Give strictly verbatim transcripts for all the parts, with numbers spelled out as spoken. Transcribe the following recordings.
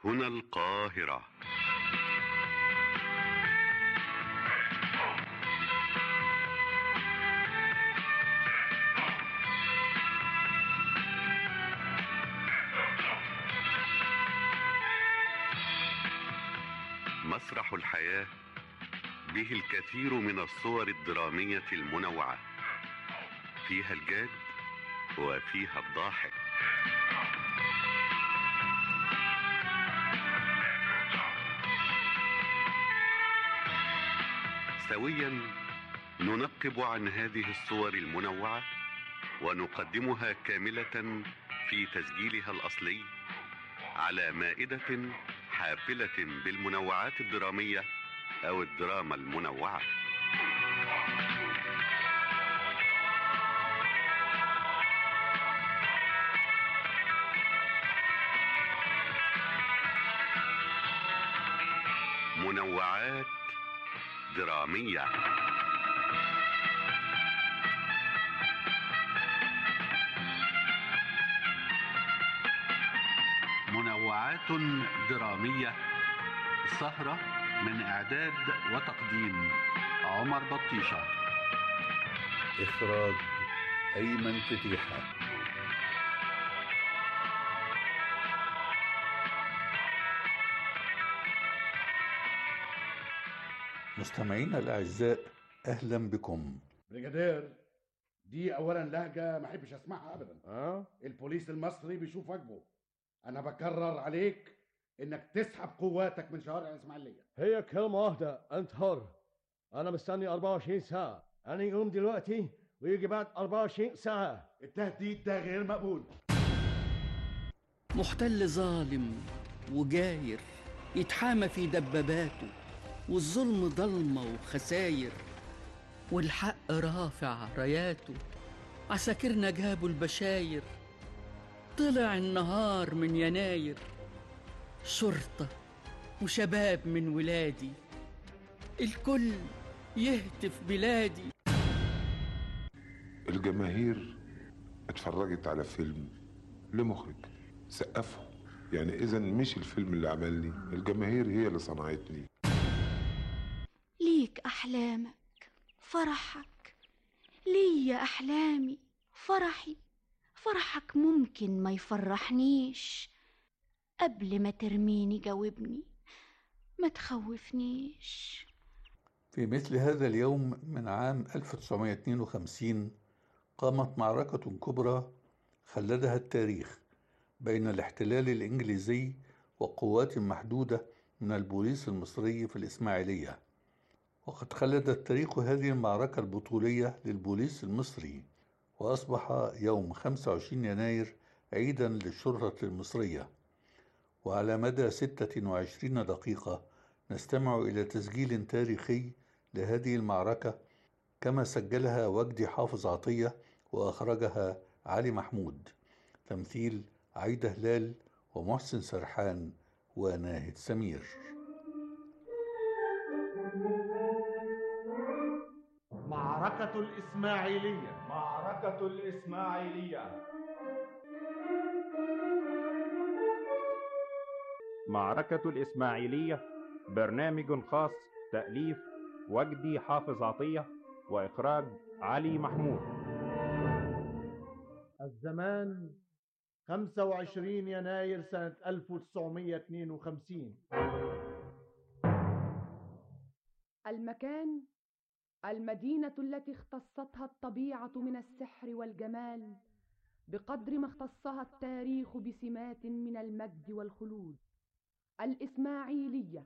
هنا القاهرة. مسرح الحياة به الكثير من الصور الدرامية المنوعة، فيها الجاد وفيها الضاحك. سويا ننقب عن هذه الصور المنوعة ونقدمها كاملة في تسجيلها الأصلي على مائدة حافلة بالمنوعات الدرامية أو الدراما المنوعة. منوعات درامية. منوعات درامية، سهرة من إعداد وتقديم عمر بطيشة، إخراج أيمن فتيحة. مستمعينا الأعزاء، أهلا بكم. بريجادير، دي أولا لهجة ما أحبش أسمعها أبدا. أه؟ البوليس المصري بيشوف واجبه. أنا بكرر عليك إنك تسحب قواتك من شوارع الإسماعيلية. هي كلمة واحدة، أنت حر. أنا مستني أربعة وعشرين ساعة، أنا يقوم دلوقتي ويجي بعد أربعة وعشرين ساعة. التهديد ده غير مقبول. محتل ظالم وجاير يتحامى في دباباته، والظلم ضلمة وخساير، والحق رافع راياته. عساكرنا جابوا البشاير، طلع النهار من يناير. شرطة وشباب من ولادي، الكل يهتف بلادي. الجماهير اتفرجت على فيلم لمخرج سقفه، يعني اذا مش الفيلم اللي عملني، الجماهير هي اللي صنعتني. ليك أحلامك فرحك، ليا أحلامي فرحي. فرحك ممكن ما يفرحنيش، قبل ما ترميني جاوبني، ما تخوفنيش. في مثل هذا اليوم من عام ألف وتسعمائة واثنين وخمسين قامت معركة كبرى خلدها التاريخ بين الاحتلال الإنجليزي وقوات محدودة من البوليس المصري في الإسماعيلية. وقد خلد التاريخ هذه المعركة البطولية للبوليس المصري، وأصبح يوم خمسة وعشرين يناير عيدا للشرطة المصرية. وعلى مدى ستة وعشرين دقيقة نستمع إلى تسجيل تاريخي لهذه المعركة، كما سجلها وجدي حافظ عطية وأخرجها علي محمود. تمثيل عايدة هلال ومحسن سرحان وناهد سمير. معركة الإسماعيلية. معركة الإسماعيلية. معركة الإسماعيلية برنامج خاص، تأليف وجدي حافظ عطية وإخراج علي محمود. الزمان خمسة وعشرين يناير سنة ألف وتسعمائة واثنين وخمسين. المكان المدينة التي اختصتها الطبيعة من السحر والجمال بقدر ما اختصها التاريخ بسمات من المجد والخلود. الإسماعيلية.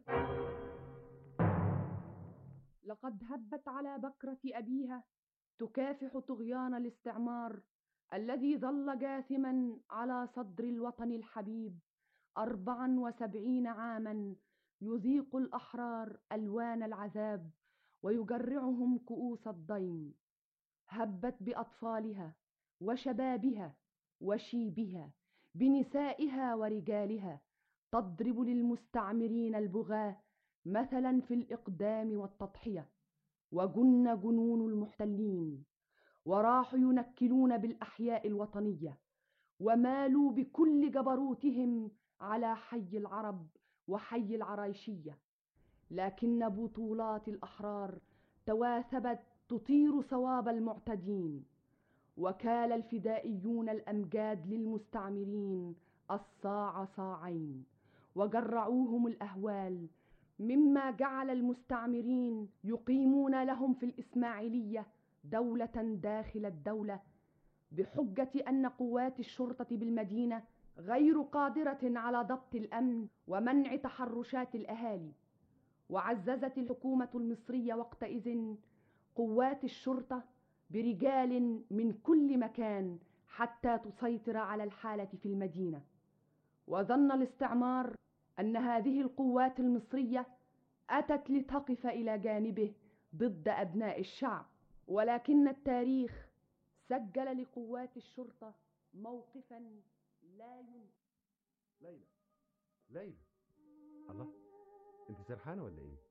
لقد هبت على بكرة أبيها تكافح طغيان الاستعمار الذي ظل جاثما على صدر الوطن الحبيب أربعا وسبعين عاما، يذيق الأحرار ألوان العذاب ويجرعهم كؤوس الضيم. هبت بأطفالها وشبابها وشيبها، بنسائها ورجالها، تضرب للمستعمرين البغاة مثلا في الإقدام والتضحية. وجن جنون المحتلين وراحوا ينكلون بالأحياء الوطنية، ومالوا بكل جبروتهم على حي العرب وحي العرايشية، لكن بطولات الأحرار تواثبت تطير ثواب المعتدين، وكال الفدائيون الأمجاد للمستعمرين الصاع صاعين، وجرعوهم الأهوال، مما جعل المستعمرين يقيمون لهم في الإسماعيلية دولة داخل الدولة، بحجة أن قوات الشرطة بالمدينة غير قادرة على ضبط الأمن ومنع تحرشات الأهالي. وعززت الحكومة المصرية وقتئذ قوات الشرطة برجال من كل مكان حتى تسيطر على الحالة في المدينة. وظن الاستعمار أن هذه القوات المصرية أتت لتقف إلى جانبه ضد أبناء الشعب، ولكن التاريخ سجل لقوات الشرطة موقفا لا ينسى. ليلى ليلى، الله، انت سرحانه ولا ايه؟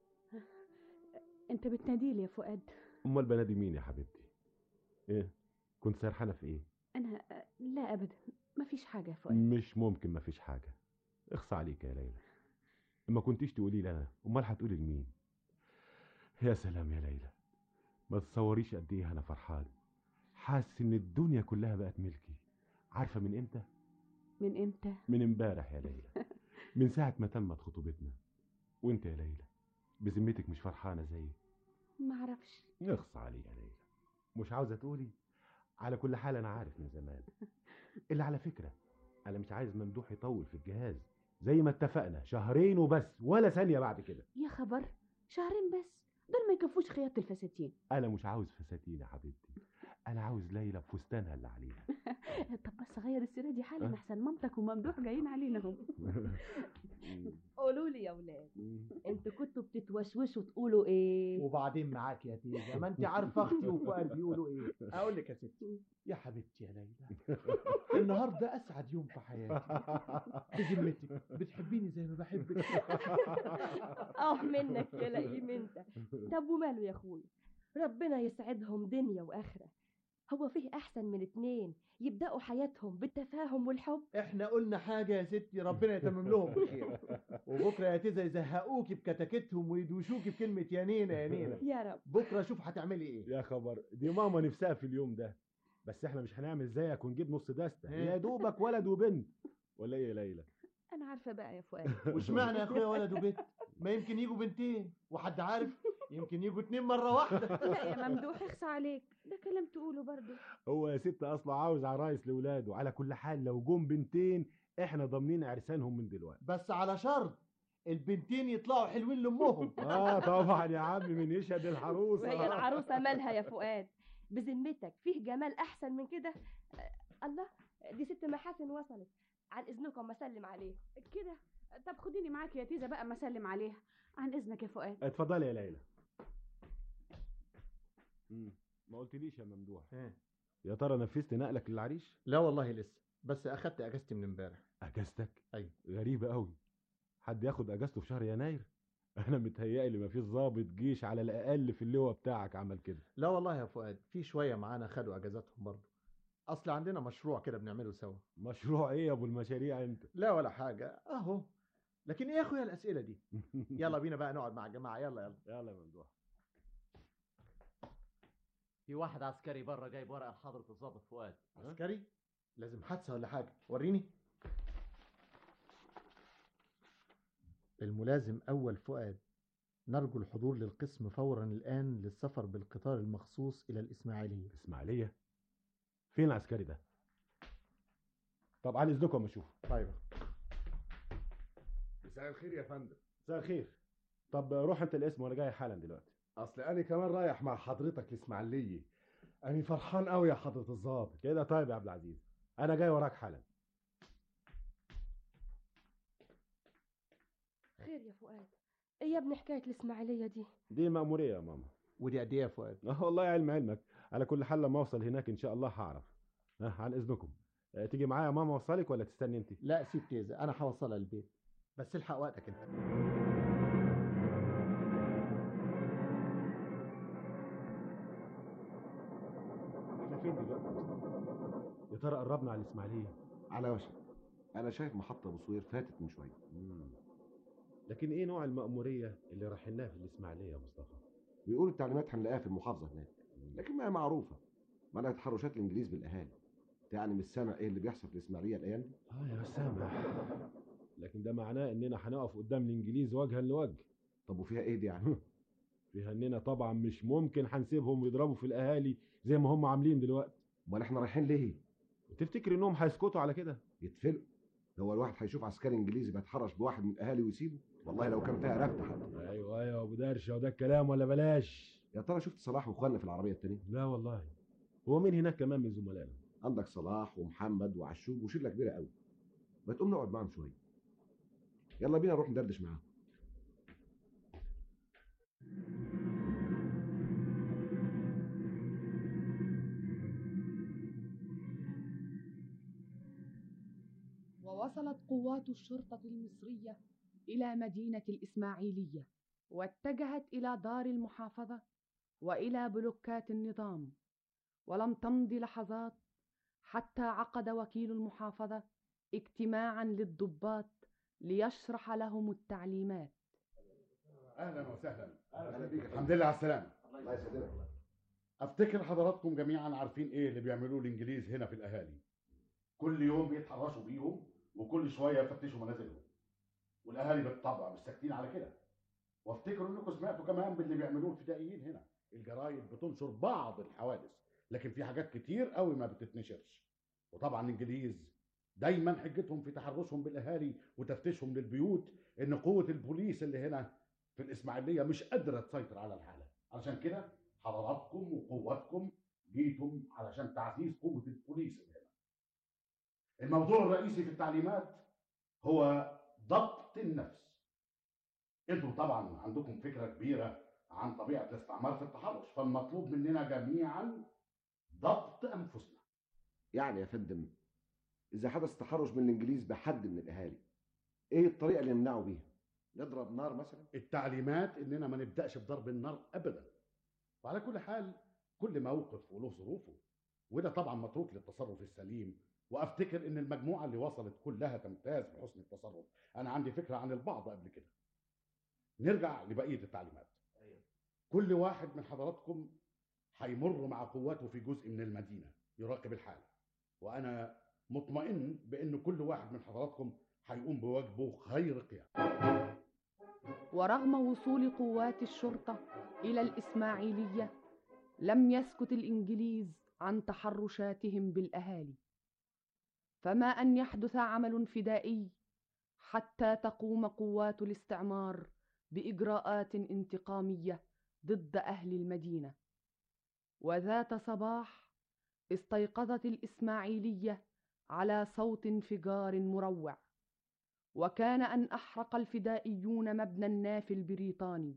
انت بتناديلي يا فؤاد؟ امال بنادي مين يا حبيبتي؟ ايه كنت سرحانه في ايه؟ انا لا ابدا، مفيش حاجه يا فؤاد. مش ممكن مفيش حاجه، اخصى عليك يا ليلى. ما كنتيش تقولي لي انا، امال هتقولي لمين؟ يا سلام يا ليلى، ما تتصوريش قد ايه انا فرحان، حاسس ان الدنيا كلها بقت ملكي. عارفه من امتى؟ من امتى؟ من امبارح يا ليلى، من ساعه ما تمت خطوبتنا. وانت يا ليلى بذمتك مش فرحانه زيي؟ ما اعرفش. اخصى عليك يا ليلى، مش عاوزه تقولي؟ على كل حال انا عارف من زمان. اللي على فكره انا مش عايز ممدوح يطول في الجهاز، زي ما اتفقنا شهرين وبس، ولا ثانيه بعد كده. يا خبر، شهرين بس؟ دول ما يكفوش خياطة الفساتين. انا مش عاوز فساتين يا حبيبتي، انا عاوز ليلى بفستانها اللي عليها. طب بس غير السيره دي حالا، احسن مامتك وممدوح جايين علينا هم. قولوا لي يا ولاد، انتوا كنتوا بتتوشوشوا تقولوا ايه؟ وبعدين معاك يا تيجا، ما انت عارفه اختي وفؤاد بيقولوا ايه. اقول لك يا ستي، يا حبيبتي يا ليلى، النهارده اسعد يوم في حياتي. بذمتك بتحبيني زي ما بحبك؟ اه منك يا لئيم انت. طب وماله يا اخويا، ربنا يسعدهم دنيا واخره. هو فيه احسن من اتنين يبداوا حياتهم بالتفاهم والحب؟ احنا قلنا حاجه يا ستي، ربنا يتمم لهم بخير. وبكره يا تيزا يزهقوكي بكتاكتهم ويدوشوكي بكلمه يا نينا يا نينا. يا رب. بكره شوف هتعملي ايه. يا خبر، دي ماما نفسها في اليوم ده، بس احنا مش هنعمل زيك ونجيب نص دستة، يا دوبك ولد وبنت. ولا ايه يا ليلى؟ انا عارفه بقى يا فؤاد. وش معنى يا اخويا ولد وبنت؟ ما يمكن يجوا بنتين، وحد عارف يمكن يجوا اتنين مره واحده. لا يا ممدوح اخصى عليك، ده كلام تقوله برضه. هو يا ست اصلا عاوز عرايس لاولاده. على كل حال لو جم بنتين احنا ضامنين عرسانهم من دلوقتي، بس على شرط البنتين يطلعوا حلوين لامهم. اه طبعا يا عم، من يشهد العروسه. وهي العروسه مالها يا فؤاد؟ بذمتك فيه جمال احسن من كده؟ آه الله، دي ست محاسن وصلت، عن اذنكم ما اسلم عليها كده. طب خديني معاك يا تيزا بقى ما اسلم عليها. عن اذنك يا فؤاد. اتفضلي يا ليلى. امم ما قلتليش يا ممدوح، ايه يا ترى نفذت نقلك للعريش؟ لا والله لسه، بس اخدت اجازتي من امبارح. اجازتك؟ ايوه. غريبه قوي، حد ياخد اجازته في شهر يناير؟ انا متهيألي ما فيش ضابط جيش على الاقل في اللواء بتاعك عمل كده. لا والله يا فؤاد، في شويه معانا خدوا اجازاتهم برضه، اصل عندنا مشروع كده بنعمله سوا. مشروع ايه يا ابو المشاريع انت؟ لا ولا حاجه اهو. لكن ايه يا اخويا الاسئله دي؟ يلا بينا بقى نقعد مع الجماعه. يلا يلا يلا يا ممدوح. في واحد عسكري بره جايب ورقه لحضره الضابط فؤاد. عسكري؟ لازم حادثه ولا حاجه، وريني. الملازم اول فؤاد، نرجو الحضور للقسم فورا الان للسفر بالقطار المخصوص الى الاسماعيليه. الاسماعيليه؟ فين العسكري ده؟ طب على اذنكم اشوف. طيب. مساء الخير يا فندم. مساء الخير. طب روح انت الاسم وانا جاي حالا دلوقتي. اصل انا كمان رايح مع حضرتك الاسماعيليه. انا فرحان قوي يا حضره الضابط. كده طيب يا عبد العزيز، انا جاي وراك حالا. خير يا فؤاد؟ ايه يا ابني حكايه الاسماعيليه دي؟ دي مأمورية يا ماما. ودي قد ايه يا فؤاد؟ اه والله علم علمك. على كل حال لما اوصل هناك ان شاء الله هعرف. اه عن اذنكم. اه تيجي معايا يا ماما اوصلك ولا تستني انت؟ لا سيب تيزا، انا هوصلها البيت، بس الحق وقتك انت. احنا فين دلوقتي؟ يا ترى قربنا على الاسماعيليه؟ على وشك. انا شايف محطه بصوير فاتت من شويه. لكن ايه نوع المأمورية اللي رايحينها في الاسماعيلية يا مصطفى؟ بيقولوا التعليمات هنلاقيها في المحافظه هناك، لكن ما هي معروفه. منع تحرشات الانجليز بالاهالي. يعني مش سامع ايه اللي بيحصل في الاسماعيليه الايام دي؟ اه يا سامع، لكن ده معناه اننا هنقف قدام الانجليز وجها لوجه. طب وفيها ايه دي يعني؟ فيها اننا طبعا مش ممكن هنسيبهم يضربوا في الاهالي زي ما هم عاملين دلوقتي. امال احنا رايحين ليه؟ وتفتكر انهم هيسكتوا على كده؟ يتفلقوا. هو الواحد هيشوف عسكري انجليزي بيتحرش بواحد من الاهالي ويسيبه؟ والله لو كان فيها رفد حتى. ايوه ايوه ابو درشه، وده الكلام ولا بلاش؟ يا ترى شفت صلاح واخواننا في العربيه التانيه؟ لا والله. هو مين هناك كمان من زملائنا؟ عندك صلاح ومحمد وعشوب وشله كبيره قوي. ما تقوم نقعد معاهم شويه. يلا بينا نروح ندردش معاهم. ووصلت قوات الشرطة المصرية إلى مدينة الإسماعيلية، واتجهت إلى دار المحافظة وإلى بلوكات النظام. ولم تمض لحظات حتى عقد وكيل المحافظة اجتماعا للضباط ليشرح لهم التعليمات. اهلا وسهلا. اهلا بيك. الحمد لله على السلامه. الله يسلمك. افتكر حضراتكم جميعا عارفين ايه اللي بيعملوه الانجليز هنا في الاهالي. كل يوم بيتحرشوا بيهم وكل شويه يفتشوا منازلهم، والاهالي بالطبع مش ساكتين على كده. وافتكروا انكم سمعتوا كمان باللي بيعملوه الفدائيين هنا. الجرايد بتنشر بعض الحوادث، لكن في حاجات كتير قوي ما بتتنشرش. وطبعا الانجليز دايما حجتهم في تحرشهم بالاهالي وتفتيشهم للبيوت ان قوه البوليس اللي هنا في الاسماعيليه مش قادره تسيطر على الحاله. علشان كده حضراتكم وقواتكم جيتم علشان تعزيز قوه البوليس اللي هنا. الموضوع الرئيسي في التعليمات هو ضبط النفس. انتوا طبعا عندكم فكره كبيره عن طبيعه الاستعمار في التحرش، فالمطلوب مننا جميعا ضبط انفسنا. يعني يا فندم، اذا حدث تحرش من الانجليز بحد من الاهالي، ايه الطريقه اللي نمنعه بيها؟ نضرب نار مثلا؟ التعليمات اننا ما نبداش بضرب النار ابدا. وعلى كل حال كل موقف وله ظروفه، وده طبعا متروك للتصرف السليم. وافتكر ان المجموعه اللي وصلت كلها تمتاز بحسن التصرف. انا عندي فكره عن البعض قبل كده. نرجع لبقيه التعليمات. كل واحد من حضراتكم هيمر مع قواته في جزء من المدينه يراقب الحال، وانا مطمئن بان كل واحد من حضراتكم هيقوم بواجبه خير قيام. ورغم وصول قوات الشرطة إلى الإسماعيلية، لم يسكت الإنجليز عن تحرشاتهم بالأهالي، فما أن يحدث عمل فدائي حتى تقوم قوات الاستعمار بإجراءات انتقامية ضد أهل المدينة. وذات صباح استيقظت الإسماعيلية على صوت انفجار مروع، وكان أن أحرق الفدائيون مبنى النافي البريطاني.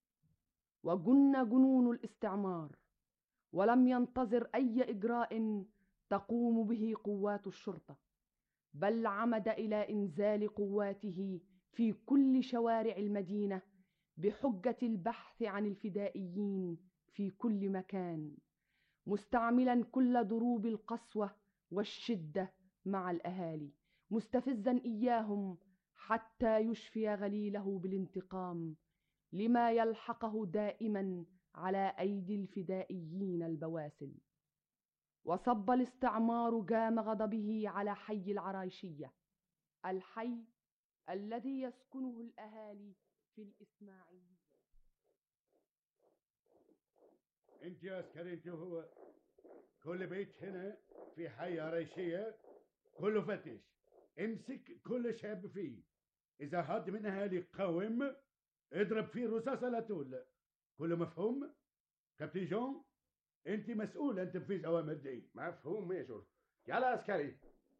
وجن جنون الاستعمار، ولم ينتظر أي إجراء تقوم به قوات الشرطة، بل عمد إلى إنزال قواته في كل شوارع المدينة بحجة البحث عن الفدائيين في كل مكان، مستعملا كل ضروب القسوة والشدة مع الأهالي، مستفزا إياهم حتى يشفي غليله بالانتقام لما يلحقه دائما على أيدي الفدائيين البواسل. وصب الاستعمار جام غضبه على حي العرايشية، الحي الذي يسكنه الأهالي في الإسماعيلية. انت يا عسكري، انت وهو، كل بيت هنا في حي عرايشية كله فتش. امسك كل شاب فيه، اذا حد من اهالي قاوم اضرب فيه رصاصة لا تول. كله مفهوم؟ كابتن جون، انت مسؤول عن تنفيذ اوامر دي. مفهوم ميجور. يلا عسكري.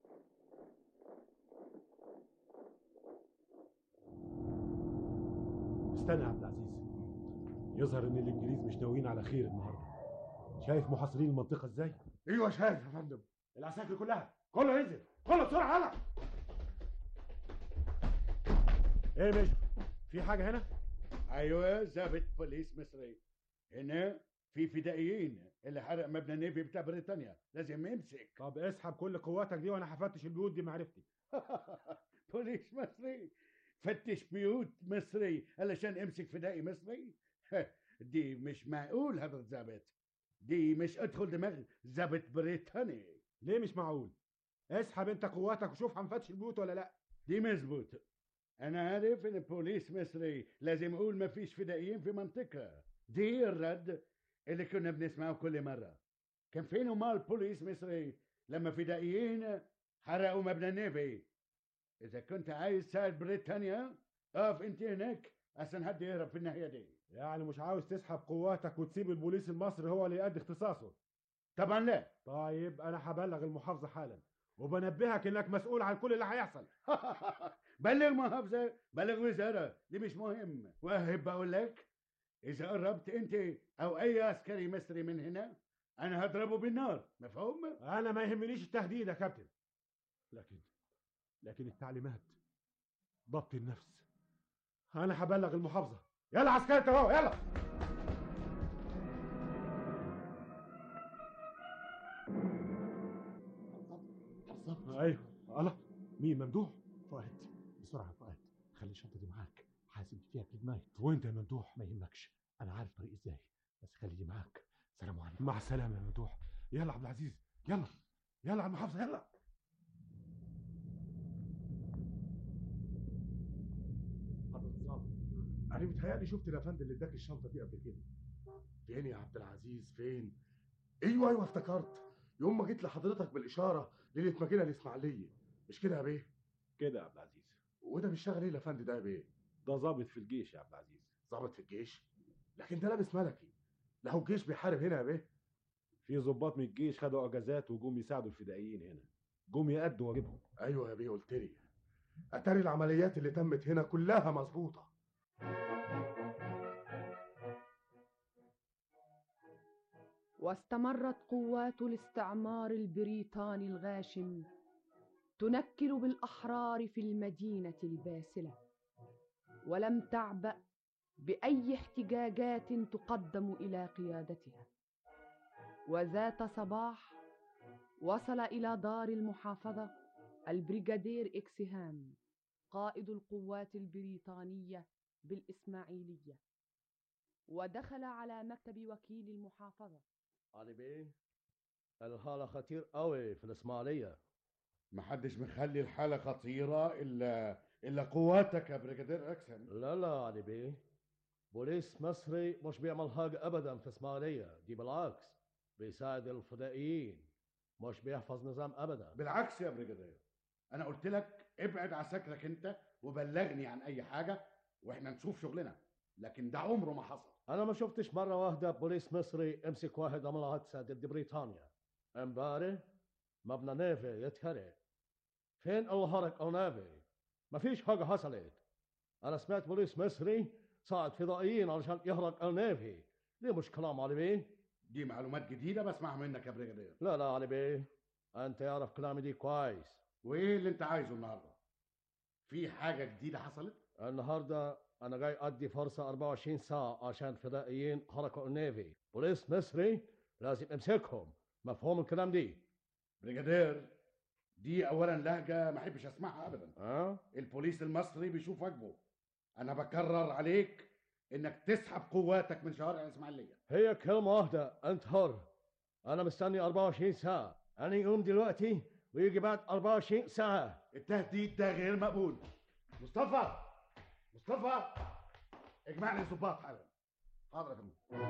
استنى يا عبد العزيز، يظهر ان الانجليز مش ناويين على خير النهارده. شايف محاصرين المنطقه ازاي؟ ايوه شايف يا فندم. العساكر كلها كله ينزل، كله بسرعه يلا. ايه مش في حاجه هنا؟ ايوه ضابط بوليس مصري هنا. في فدائيين اللي حرق مبنى النيفي بتاع بريطانيا، لازم يمسك. طب اسحب كل قواتك دي وانا هفتش البيوت دي معرفتي. بوليس مصري فتش بيوت مصري علشان امسك فدائي مصري؟ دي مش معقول هذا الضابط. دي مش ادخل دماغ ضابط بريطاني. ليه مش معقول؟ اسحب انت قواتك وشوف هنفتش البيوت ولا لا. دي مظبوط. انا عارف ان بوليس مصري لازم اقول ما فيش فدائيين في منطقة. دي الرد اللي كنا بنسمعه كل مرة. كان فين امال بوليس مصري لما فدائيين حرقوا مبنى النيفي؟ اذا كنت عايز تساعد بريطانيا اقف انت هناك عشان حد يهرب في الناحية دي. يعني مش عاوز تسحب قواتك وتسيب البوليس المصري هو اللي يؤدي اختصاصه؟ طبعا لا. طيب انا هبلغ المحافظة حالا وبنبهك انك مسؤول عن كل اللي هيحصل. بلغ محافظة، بلغ وزارة، دي مش مهم. واهب بقول لك اذا قربت انت او اي عسكري مصري من هنا انا هضربه بالنار. مفهوم؟ انا ما يهمنيش التهديد يا كابتن، لكن لكن التعليمات ضبط النفس. انا هبلغ المحافظة. يلا عسكري انت اهو، يلا. ايوه. الله، مين؟ ممدوح؟ فؤاد، بسرعة فؤاد، خلي الشنطة دي معاك، حاسب فيها كلمات. وانت يا ممدوح؟ ما يهمكش، انا عارف طريق ازاي، بس خلي دي معاك. سلام عليكم. مع السلامة يا ممدوح. يلا عبد العزيز، يلا يلا على المحافظة، يلا. حضرة الظابط، انا متهيألي شفت الافندي اللي اداك الشنطة دي قبل كده. فين يا عبد العزيز فين؟ ايوه ايوه افتكرت، يوم ما جيت لحضرتك بالاشاره ليله ما جينا الاسماعيليه، مش كده يا بيه؟ كده يا عبد العزيز. وده بيشتغل ايه الافندي ده يا بيه؟ ده ضابط في الجيش يا عبد العزيز. ضابط في الجيش؟ لكن ده لابس ملكي، لا هو الجيش بيحارب هنا يا بيه؟ في ضباط من الجيش خدوا اجازات وجم يساعدوا الفدائيين هنا، جم يأدوا واجبهم. ايوه يا بيه قلت لي. اتاري العمليات اللي تمت هنا كلها مظبوطه. واستمرت قوات الاستعمار البريطاني الغاشم تنكل بالأحرار في المدينة الباسلة، ولم تعبأ بأي احتجاجات تقدم إلى قيادتها. وذات صباح وصل إلى دار المحافظة البريغادير إكسهام قائد القوات البريطانية بالإسماعيلية، ودخل على مكتب وكيل المحافظة. علي بيه، الحالة خطير قوي في الإسماعيلية. محدش مخلي الحالة خطيرة إلا إلا قواتك يا بريغادير أكسن. لا لا علي بيه، بوليس مصري مش بيعمل حاجة أبدا في إسماعيلية، دي بالعكس بيساعد الفدائيين، مش بيحفظ نظام أبدا. بالعكس يا بريغادير، أنا قلت لك ابعد عساكرك أنت وبلغني عن أي حاجة وإحنا نشوف شغلنا، لكن ده عمره ما حصل. أنا ما شفتش مرة واحدة بوليس مصري امسك واحد عمل حادثة ضد بريطانيا. امبارح مبنى نيفي يتحرق، فين الحرق أو نيفي؟ مفيش حاجة حصلت. أنا سمعت بوليس مصري ساعد فضائيين علشان يحرق النيفي، دي مش كلام علي بيه؟ دي معلومات جديدة بسمعها منك يا بريغادير. لا لا علي بيه، أنت يعرف كلامي دي كويس. وإيه اللي أنت عايزه النهاردة؟ في حاجة جديدة حصلت؟ النهاردة أنا جاي أدي فرصة أربعة وعشرين ساعة عشان فدائيين حركوا النيفي، بوليس مصري لازم امسكهم، مفهوم الكلام دي؟ بريغادير، دي أولا لهجة ما أحبش أسمعها أبدا. أه؟ البوليس المصري بيشوف واجبه. أنا بكرر عليك إنك تسحب قواتك من شوارع الإسماعيلية. هي كلمة واحدة، أنت حر. أنا مستني أربعة وعشرين ساعة، أنا يقوم دلوقتي ويجي بعد أربعة وعشرين ساعة. التهديد ده غير مقبول. مصطفى مصطفى اجمع لي الضباط حالا. حاضر يا فندم.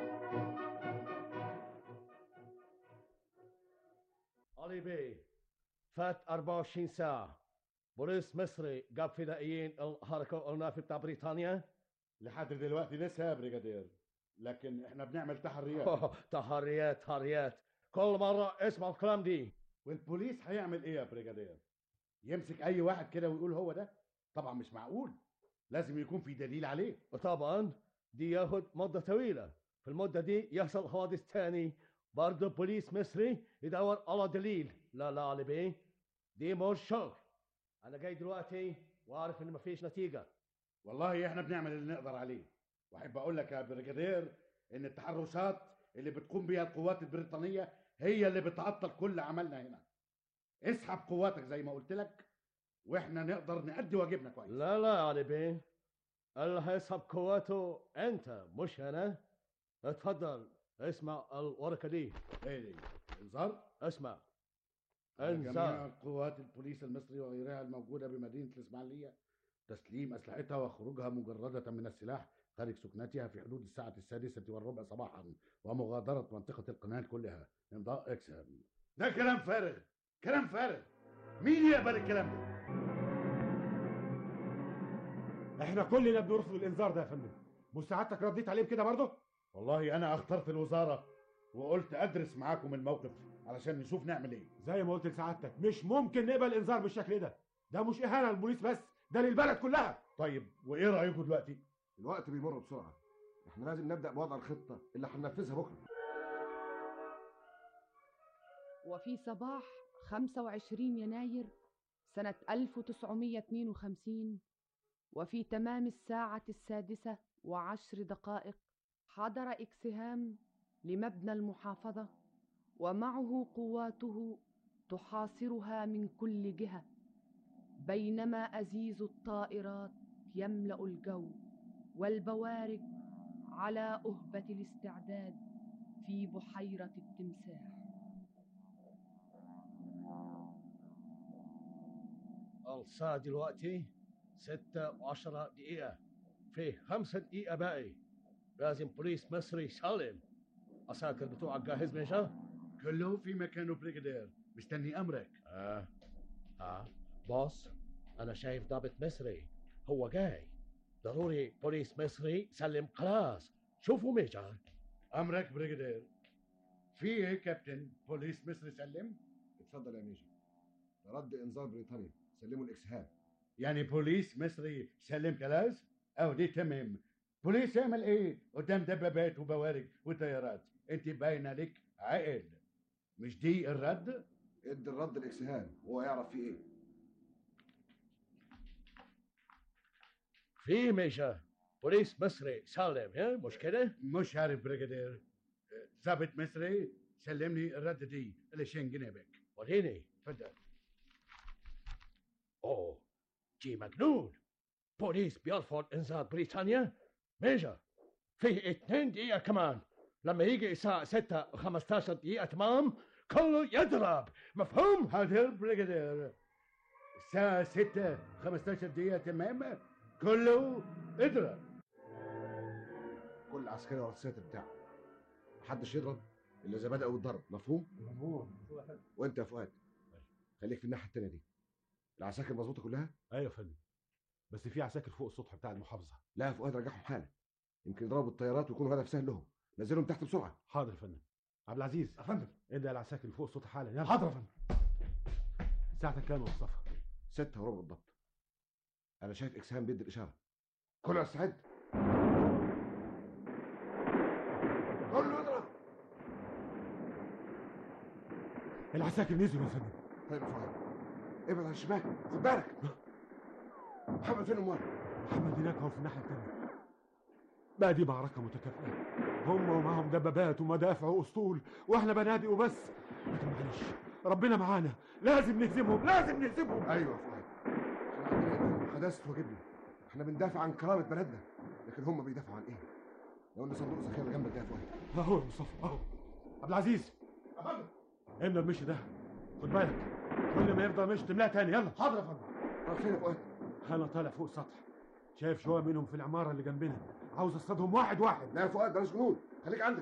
علي بيه، فات أربعة وعشرين ساعة، بوليس مصري جاب فدائيين الحركة النافي بتاع بريطانيا؟ لحد دلوقتي لسه يا بريغادير، لكن احنا بنعمل تحريات. تحريات تحريات، كل مرة اسمع الكلام دي. والبوليس هيعمل ايه يا بريغادير؟ يمسك اي واحد كده ويقول هو ده؟ طبعا مش معقول، لازم يكون في دليل عليه. طبعا دي ياخد مدة طويلة، في المدة دي يحصل حوادث تاني، برضه بوليس مصري يدور على دليل. لا لا علي بيه، دي مش شغل. انا جاي دلوقتي وعارف ان مفيش نتيجة. والله احنا بنعمل اللي نقدر عليه، واحب اقول لك يا بريغادير ان التحرشات اللي بتقوم بيها القوات البريطانية هي اللي بتعطل كل عملنا هنا. اسحب قواتك زي ما قلت لك واحنا نقدر نأدي واجبنا كويس. لا لا يا علي بيه، اللي هيسحب قواته انت مش انا. اتفضل اسمع الورقه دي. ايه دي؟ انذار؟ اسمع. انذار جميع قوات البوليس المصري وغيرها الموجوده بمدينه الاسماعيليه تسليم اسلحتها وخروجها مجرده من السلاح خارج سكنتها في حدود الساعه السادسه والربع صباحا، ومغادره منطقه القناه كلها. امضاء اكسام. ده كلام فارغ، كلام فارغ. مين يقبل الكلام ده؟ احنا كلنا بنرفض الانذار ده يا فندم. مساعدتك رديت عليه بكده برضه؟ والله انا اخترت الوزاره وقلت ادرس معاكم الموقف علشان نشوف نعمل ايه. زي ما قلت لسعادتك مش ممكن نقبل انذار بالشكل ده. ده مش اهانه للبوليس بس، ده للبلد كلها. طيب وايه رايكم دلوقتي؟ الوقت بيمر بسرعه، احنا لازم نبدا بوضع الخطه اللي هننفذها بكره. وفي صباح خمسة وعشرين يناير سنة ألف وتسعمائة واثنين وخمسين، وفي تمام الساعة السادسة وعشر دقائق، حضر إكسهام لمبنى المحافظة ومعه قواته تحاصرها من كل جهة، بينما أزيز الطائرات يملأ الجو والبوارج على أهبة الاستعداد في بحيرة التمساح. الساعة دلوقتي ستة وعشرة دقيقة، في خمسة دقيقة باقي. لازم بوليس مصري يسلم. عساكر بتوعك جاهز ميشا؟ كله في مكانه بريجادير، مستني أمرك. آه آه بوس، أنا شايف ضابط مصري هو جاي. ضروري بوليس مصري سلم خلاص. شوفوا ميجر. أمرك بريجادير. في ايه كابتن؟ بوليس مصري سلم؟ اتفضل يا ميجر. ده رد انذار بريطانيا، سلموا الاكسهام. يعني بوليس مصري سلم خلاص؟ أو دي تمام. بوليس يعمل ايه قدام دبابات وبوارج وطيارات؟ انت باينه لك عقل. مش دي الرد؟ ادي الرد الاكسهام وهو يعرف فيه ايه. في ميجر بوليس مصري سلم. ها مش كده؟ مش عارف بريجادير. ضابط مصري سلمني الرد دي اللي شين جنابك. وريني. تفضل. اوه جي مجنون. بوليس بيرفض انذار بريطانيا؟ ميجر في اتنين دقيقة كمان، لما يجي الساعة ستة وخمسة عشر دقيقة تمام كله يضرب. مفهوم؟ حاضر بريجادير. الساعة ستة وخمسة عشر دقيقة تمام، كله اضرب. كل عسكري ورا الساتر بتاعه، محدش يضرب الا اذا بدأوا بالضرب. مفهوم؟ مفهوم. وانت يا فؤاد خليك في الناحية التانية دي. العساكر مظبوطة كلها؟ ايوه يا فندم، بس في عساكر فوق السطح بتاع المحافظة. لا يا فؤاد رجعهم حالا، يمكن يضربوا الطيارات ويكونوا هدف سهل لهم. نزلهم تحت بسرعة. حاضر يا فندم. عبد العزيز يا فندم ادي العساكر اللي فوق السطح حالا. يلا. حاضر يا فندم. ساعتك كام يا مصطفى؟ ستة وربع بالضبط. أنا شايف إكسهام بيدي الإشارة. كله استعد. كله يضرب. العساكر نزلوا يا فندم. طيب يا فؤاد ابعد عن الشباك، خد بالك. محمد فين امال؟ محمد هناك اهو في الناحيه الثانيه. بقى دي معركه متكافئه، هم ومعهم دبابات ومدافع واسطول واحنا بنادق وبس. لكن معلش ربنا معانا، لازم نهزمهم، لازم نهزمهم. ايوه يا فؤاد، احنا عندنا قداسه واجبنا. احنا بندافع عن كرامه بلدنا، لكن هم بيدافعوا عن ايه؟ لو ان صندوق ذخيره جنبك ده يا فؤاد. اهو يا مصطفى اهو. عبد العزيز يا فندم. املى المشي ده، خد بالك كل ما يفضل مشي تملاه تاني. يلا. حاضر يا فندم. طب فين يا فؤاد؟ انا طالع فوق السطح، شايف شويه منهم في العماره اللي جنبنا، عاوز اصطادهم واحد واحد. لا يا فؤاد بلاش جنون، خليك عندك.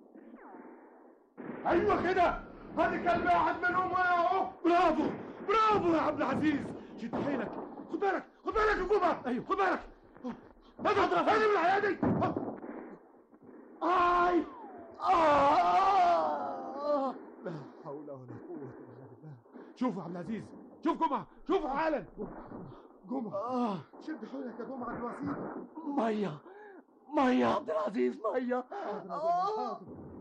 ايوه كده، هادي كلب واحد منهم وانا اهو. برافو برافو يا عبد العزيز، شد حيلك، خد بالك خد بالك يا جوبا. ايوه خد بالك. اضغط هادي من الحياه دي. اي آه. لا حول ولا قوه الا بالله. شوف يا عبد العزيز، شوف جمعه، شوف حالا. جمعه آه. شد حيلك يا جمعه الوسيط. ميه ميه يا عبد العزيز، ميه. آه.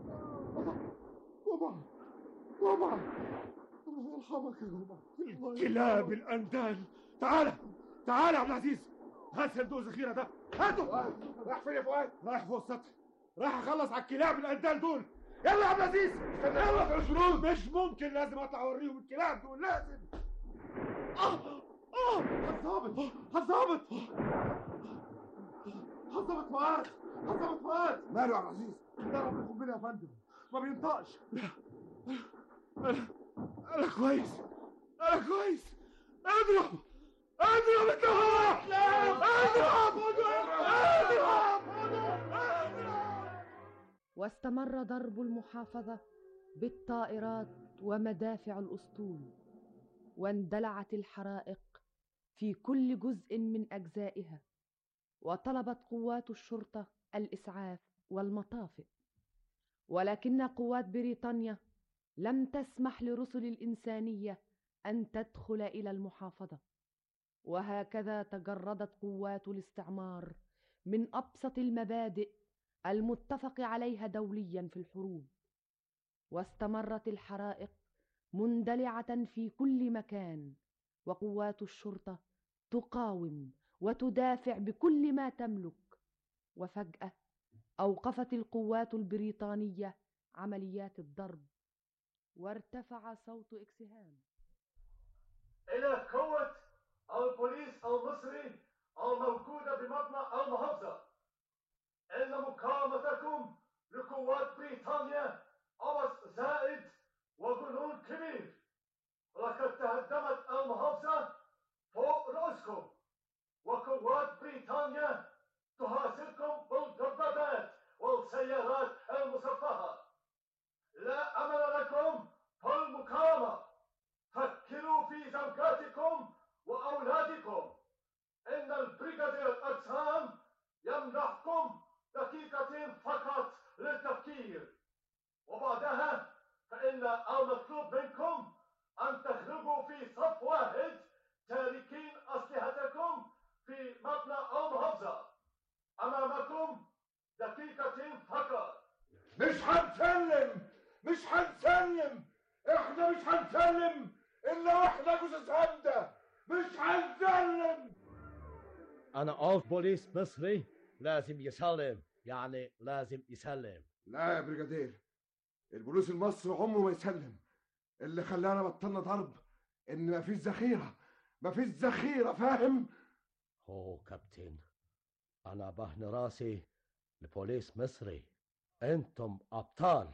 جمعه جمعه الله يرحمك يا جمعه. الكلاب الاندال. تعالى تعالى يا عبد العزيز، هات صندوق الذخيره ده، هاته. رايح فين يا فؤاد؟ رايح فوق السطح، رايح اخلص على الكلاب الاندال دول. يلا يا عبد العزيز يلا. مش ممكن، لازم اطلع اوريهم الكلاب دول، لازم. آه. الظابط الظابط الظابط فؤاد الظابط فؤاد ماله يا عبد العزيز؟ ضرب القنبله يا فندم ما بينطقش. انا انا كويس انا كويس. اضرب اضرب انت هو. لا اضرب اضرب اضرب. واستمر ضرب المحافظة بالطائرات ومدافع الأسطول، واندلعت الحرائق في كل جزء من أجزائها، وطلبت قوات الشرطة الإسعاف والمطافئ، ولكن قوات بريطانيا لم تسمح لرسل الإنسانية أن تدخل إلى المحافظة. وهكذا تجردت قوات الاستعمار من أبسط المبادئ المتفق عليها دوليا في الحروب، واستمرت الحرائق مندلعة في كل مكان، وقوات الشرطة تقاوم وتدافع بكل ما تملك. وفجأة أوقفت القوات البريطانية عمليات الضرب، وارتفع صوت إكسهام: إلى قوة البوليس المصري الموجودة بمبنى المحافظة، إن مقاومتكم لقوات بريطانيا أمر زائد وجنون كبير. لقد تهدمت المحافظة فوق رؤوسكم، وقوات بريطانيا تحاصركم بالدبابات والسيارات المصفحة. لا أمل لكم في المقاومة. فكروا في زوجاتكم وأولادكم. إن البريغادير أكسام يمنحكم دقيقة فقط للتفكير، وبعدها فإن المطلوب منكم أن تخرجوا في صف واحد تاركين أسلحتكم في مبنى المحافظة. أمامكم دقيقة فقط. مش هنسلم مش هنسلم احنا مش هنسلم الا واحنا جثث هامده. مش هنسلم. أنا قلت بوليس مصري لازم يسلم، يعني لازم يسلم. لا يا بريجادير، البوليس المصري عمره ما يسلم. اللي خلانا بطلنا ضرب ان مفيش ذخيره مفيش ذخيره فاهم؟ هو كابتن، أنا بهن راسي لبوليس مصري، أنتم أبطال.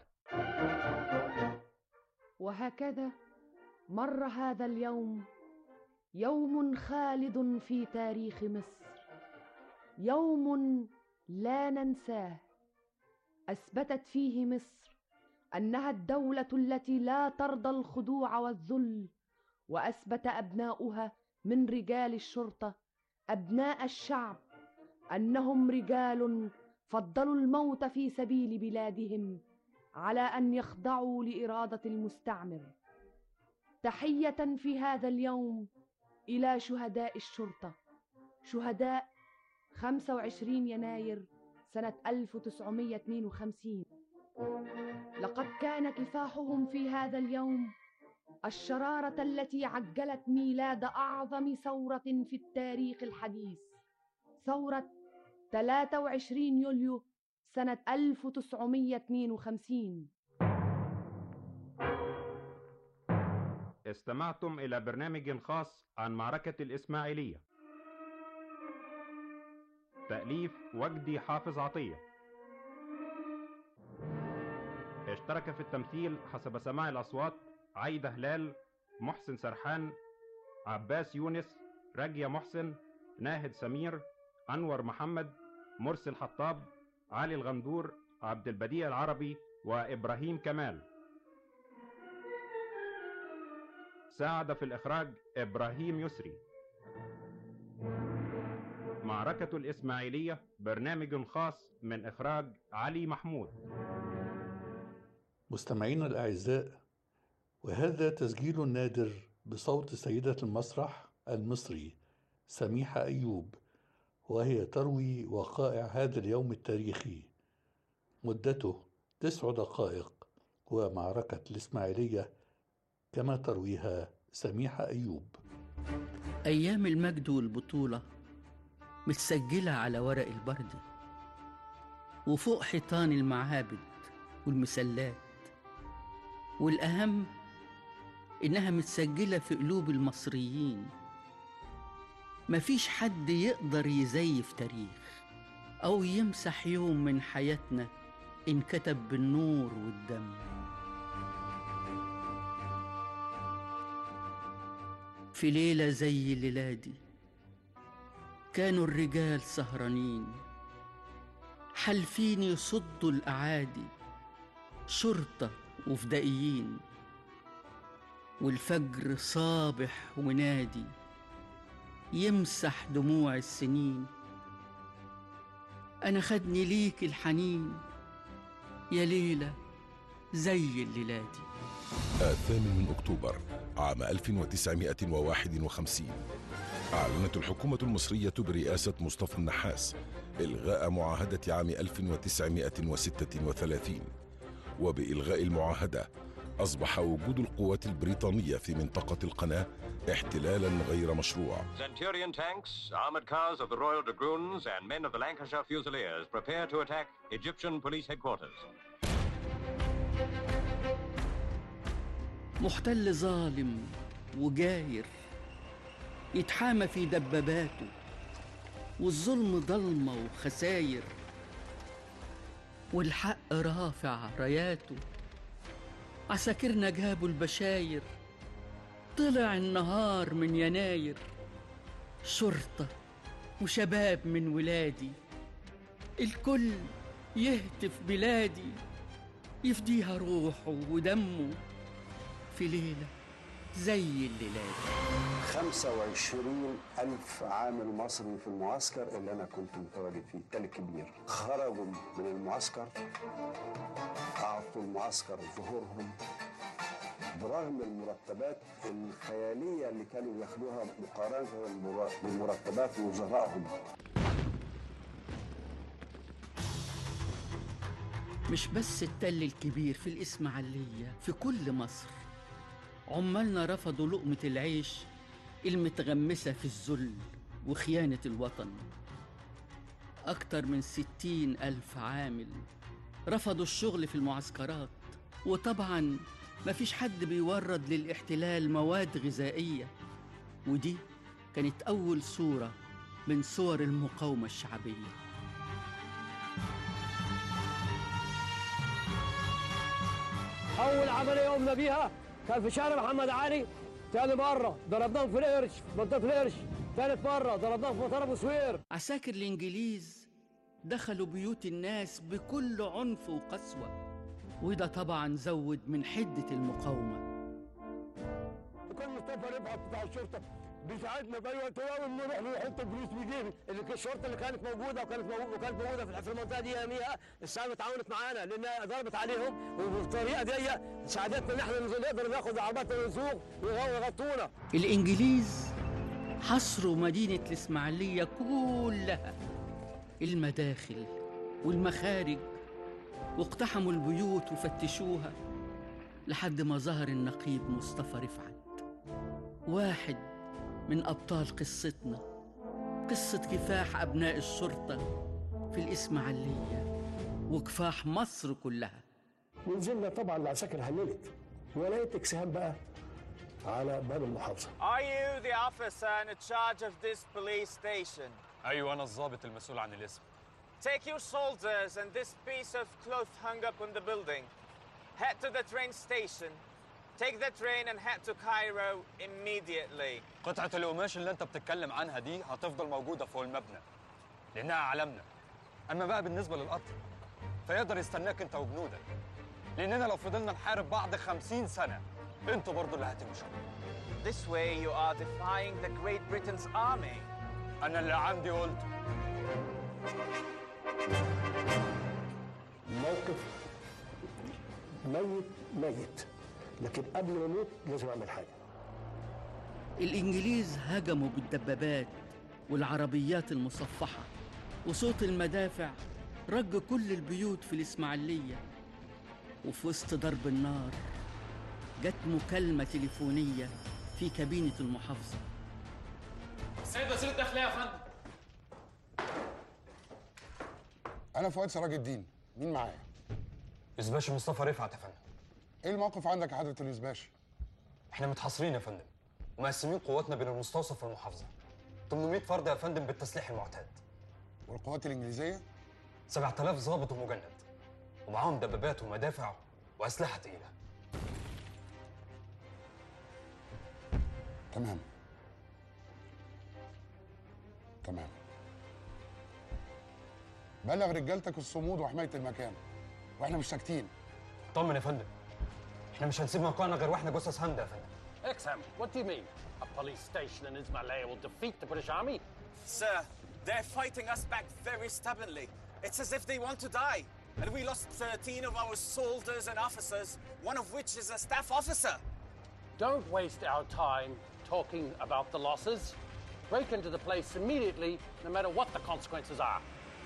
وهكذا مر هذا اليوم، يوم خالد في تاريخ مصر، يوم لا ننساه. أثبتت فيه مصر أنها الدولة التي لا ترضى الخضوع والذل، وأثبت أبناؤها من رجال الشرطة أبناء الشعب أنهم رجال فضلوا الموت في سبيل بلادهم على أن يخضعوا لإرادة المستعمر. تحية في هذا اليوم إلى شهداء الشرطة، شهداء خمسة وعشرين يناير سنة ألف وتسعمائة واثنين وخمسين. لقد كان كفاحهم في هذا اليوم الشرارة التي عجلت ميلاد أعظم ثورة في التاريخ الحديث، ثورة ثلاثة وعشرين يوليو سنة ألف وتسعمائة واثنين وخمسين. استمعتم إلى برنامج خاص عن معركة الإسماعيلية، تأليف وجدي حافظ عطية. اشترك في التمثيل حسب سماع الأصوات عايدة هلال، محسن سرحان، عباس يونس، راجية محسن، ناهد سمير، أنور محمد، مرسي الحطاب، علي الغندور، عبد البديع العربي، وإبراهيم كمال. ساعد في الإخراج إبراهيم يسري. معركة الإسماعيلية برنامج خاص من إخراج علي محمود. مستمعينا الأعزاء، وهذا تسجيل نادر بصوت سيدة المسرح المصري سميحة أيوب، وهي تروي وقائع هذا اليوم التاريخي. مدته تسع دقائق، ومعركة الإسماعيلية كما ترويها سميحة أيوب. أيام المجد والبطولة متسجلة على ورق البردي وفوق حيطان المعابد والمسلات، والأهم إنها متسجلة في قلوب المصريين مفيش حد يقدر يزيف تاريخ أو يمسح يوم من حياتنا انكتب بالنور والدم. في ليلة زي الليلة دي كانوا الرجال سهرانين حالفين يصدوا الأعادي، شرطة وفدائيين، والفجر صابح ونادي يمسح دموع السنين. أنا خدني ليك الحنين يا ليلة زي الليلة دي. الثامن من أكتوبر عام ألف وتسعمائة وواحد وخمسين أعلنت الحكومة المصرية برئاسة مصطفى النحاس إلغاء معاهدة عام ألف وتسعمائة وستة وثلاثين، وبإلغاء المعاهدة أصبح وجود القوات البريطانية في منطقة القناة احتلالا غير مشروع. Centurion tanks, armored cars of the Royal Dragoons and men of the Lancashire Fusiliers prepare to attack Egyptian police headquarters. محتل ظالم وجاير يتحامى في دباباته، والظلم ضلمة وخساير، والحق رافع راياته. عساكرنا جابوا البشاير، طلع النهار من يناير، شرطة وشباب من ولادي، الكل يهتف بلادي يفديها روحه ودمه في ليلة زي الليلة دي. خمسة وعشرين ألف عامل مصري في المعسكر اللي أنا كنت متواجد فيه، التل الكبير، خرجوا من المعسكر، أعطوا المعسكر ظهورهم برغم المرتبات الخيالية اللي كانوا ياخدوها مقارنة بمرتبات وزرائهم. مش بس التل الكبير في الإسماعيلية، في كل مصر عمالنا رفضوا لقمة العيش المتغمسة في الذل وخيانة الوطن. أكتر من ستين ألف عامل رفضوا الشغل في المعسكرات، وطبعاً مفيش حد بيورد للاحتلال مواد غذائية، ودي كانت أول صورة من صور المقاومة الشعبية. أول عملية قمنا بيها كان في شارع محمد علي، تاني مرة ضربناهم في القرش، في منطقة القرش، ثالث مرة ضربناهم في مطار أبو سوير. عساكر الإنجليز دخلوا بيوت الناس بكل عنف وقسوة، وده طبعا زود من حدة المقاومة. كان مصطفى رفعت بتاع الشرطة بيساعدنا في أي وقت، أول ما نروح نحط الفلوس بيجيب اللي الشرطة اللي كانت موجودة وكانت موجودة وكانت موجودة في المنطقة دي يوميها، الساعة اتعاونت معانا لأنها ضربت عليهم، وبالطريقة دي ساعدتنا إن احنا نقدر ناخد عرباتنا ونسوق ويغطونا. الإنجليز حصروا مدينة الإسماعيلية كلها، المداخل والمخارج، واقتحموا البيوت وفتشوها لحد ما ظهر النقيب مصطفى رفعت، واحد من أبطال قصتنا، قصة كفاح أبناء الشرطة في الإسماعيلية وكفاح مصر كلها. ونزلنا طبعا العساكر هللت، ولقيت اكسهام بقى على باب المحافظة. Are you the officer in charge of this police station? أيوة أنا الضابط المسؤول عن الاسم. Take your soldiers and this piece of cloth hung up on the building. Head to the train station. Take the train and head to Cairo immediately. قطعة القماش اللي أنت بتتكلم عنها دي هتفضل موجودة فوق المبنى لأنها علمنا. أما بقى بالنسبة للقطر فيقدر يستناك أنت وجنودك، لأننا لو فضلنا نحارب بعد خمسين سنة أنتوا برضو اللي هتمشوا. This way you are defying the Great Britain's army. أنا اللي عندي قلته. موقف ميت ميت، لكن قبل ما اموت لازم اعمل حاجه. الانجليز هجموا بالدبابات والعربيات المصفحه، وصوت المدافع رج كل البيوت في الاسماعيليه، وفي وسط ضرب النار جت مكالمه تليفونيه في كابينه المحافظه. السيد وزير الداخليه يا فندم. أنا فؤاد سراج الدين، مين معايا؟ إسباشي مصطفى رفعت يا فندم. إيه الموقف عندك يا حضرة الإسباشي؟ إحنا متحاصرين يا فندم، ومقسمين قواتنا بين المستوصف والمحافظة. ثمانمائة فرد يا فندم بالتسليح المعتاد. والقوات الإنجليزية؟ سبعة آلاف ضابط ومجند، ومعاهم دبابات ومدافع وأسلحة تقيلة. تمام تمام. بلغ رجالتك الصمود وحماية المكان، واحنا مش ساكتين. طمن يا فندم، احنا مش هنسيب موقعنا غير واحنا جثث هندة يا فندم. Exam, what do you mean? A police station in Ismailia will defeat the British Army? Sir, they're fighting us back very stubbornly. It's as if they want to die. And we lost thirteen of our soldiers and officers, one of which is a staff officer. Don't waste our time talking about the losses. Break into the place immediately, no matter what the consequences are.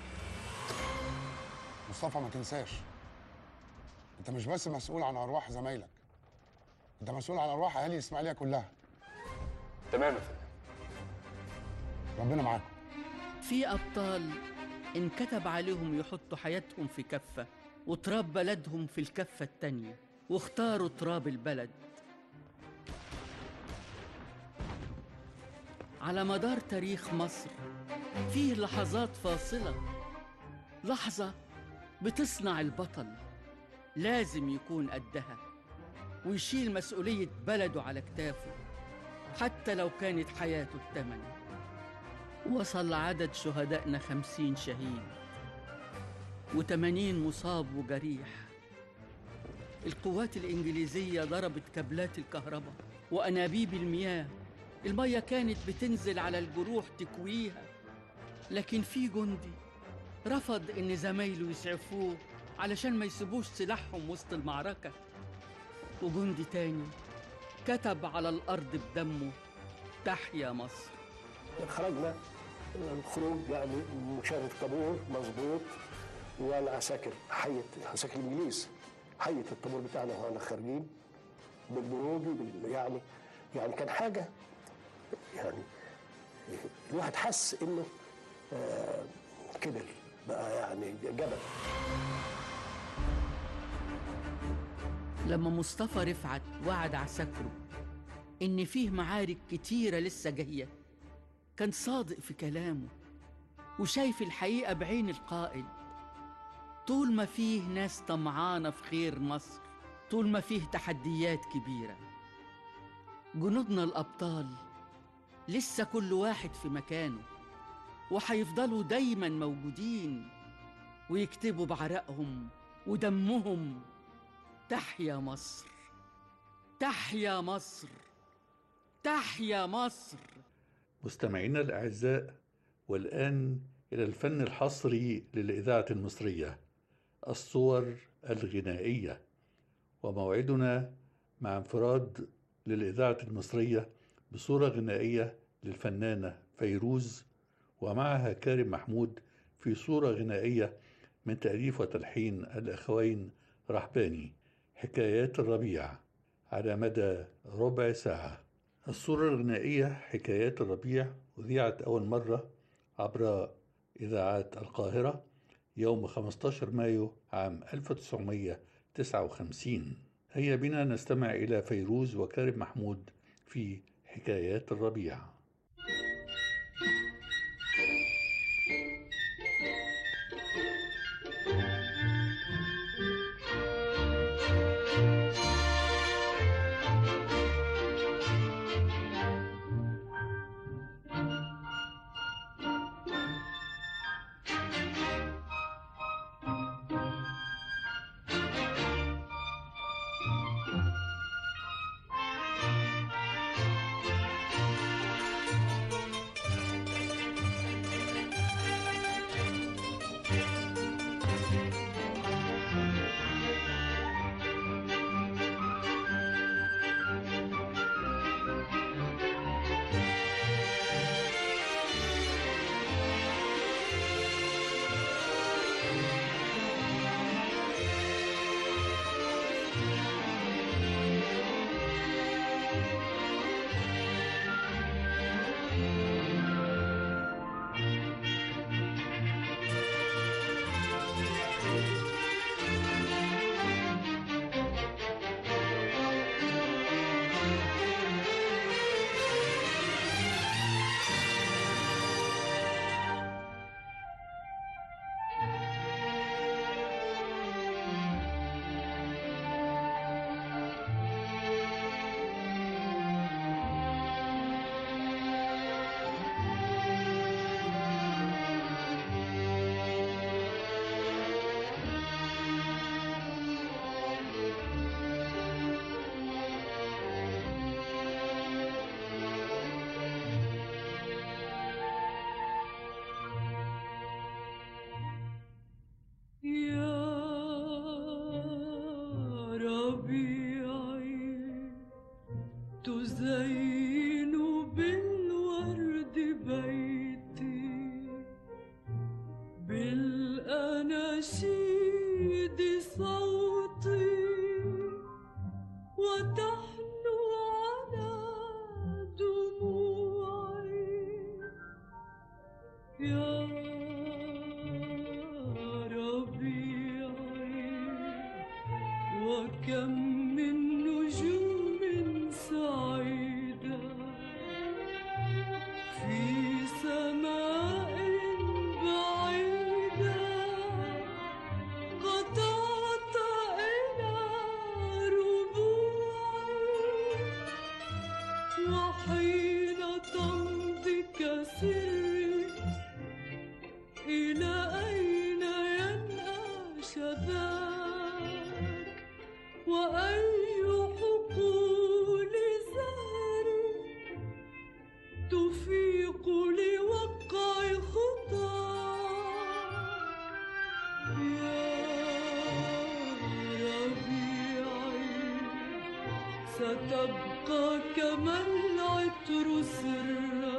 مصطفى ما تنساش، انت مش بس مسؤول عن ارواح زمايلك، انت مسؤول عن ارواح اهالي الاسماعيليه كلها. تمام يا فندم. ربنا معاكم. في أبطال انكتب عليهم يحطوا حياتهم في كفة وتراب بلدهم في الكفة التانية، واختاروا تراب البلد. على مدار تاريخ مصر فيه لحظات فاصلة، لحظة بتصنع البطل، لازم يكون قدها ويشيل مسؤولية بلده على كتافه حتى لو كانت حياته الثمن. وصل عدد شهدائنا خمسين شهيد وثمانين مصاب وجريح. القوات الإنجليزية ضربت كابلات الكهرباء وأنابيب المياه، المية كانت بتنزل على الجروح تكويها، لكن في جندي رفض إن زمايله يسعفوه علشان ما يسيبوش سلاحهم وسط المعركة، وجندي تاني كتب على الأرض بدمه تحيا مصر. خرجنا الخروج يعني مشاهدة الطابور مظبوط، والعساكر حية عساكر الإنجليز حية الطابور بتاعنا وإحنا خارجين بالبروج بال يعني يعني كان حاجة يعني الواحد حس إنه آه كبر بقى يعني جبل. لما مصطفى رفعت وعد عساكره إن فيه معارك كتيرة لسه جاية، كان صادق في كلامه وشايف الحقيقة بعين القائد. طول ما فيه ناس طمعانة في خير مصر، طول ما فيه تحديات كبيرة، جنودنا الأبطال لسه كل واحد في مكانه، وحيفضلوا دايما موجودين ويكتبوا بعرقهم ودمهم تحيا مصر، تحيا مصر، تحيا مصر. مستمعينا الأعزاء، والآن إلى الفن الحصري للإذاعة المصرية، الصور الغنائية، وموعدنا مع انفراد للإذاعة المصرية بصورة غنائية للفنانة فيروز، ومعها كارم محمود في صورة غنائية من تأليف وتلحين الأخوين رحباني، حكايات الربيع، على مدى ربع ساعة. الصورة الغنائية حكايات الربيع أذيعت أول مرة عبر إذاعات القاهرة يوم خمسة عشر مايو عام ألف وتسعمائة وتسعة وخمسين. هيا بنا نستمع إلى فيروز وكارم محمود في حكايات الربيع. نشيد صوتي وتحنو على دموعي يا ربيعي وكم من نجوم سعيدة في سماء بعيدة قطعت إلى ربوعي وحين تمضي كسري إلى أين ينأى شذاك وأي حقول زهري تفيق لوقع خطاك يا ربيعي ستبقى كما العطر سرا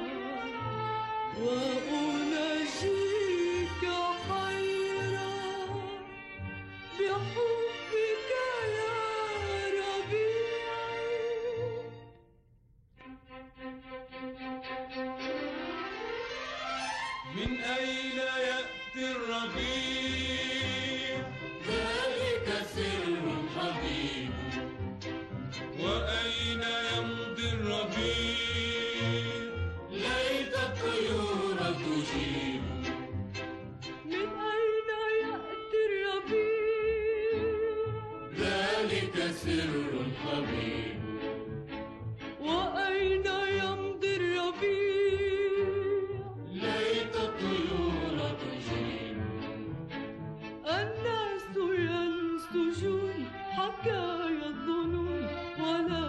وأناجيك حيرا بحبك يا ربيعي. من أين يأتي الربيع؟ ذلك سر حبيب. وأين يمضي الربيع؟ ليت الطيور تجيب. من أين يأتي الربيع؟ ذلك سر حبيب. وأين يمضي الربيع؟ ليت الطيور تجيب. الناس ينسجون حكايا الظنون ولا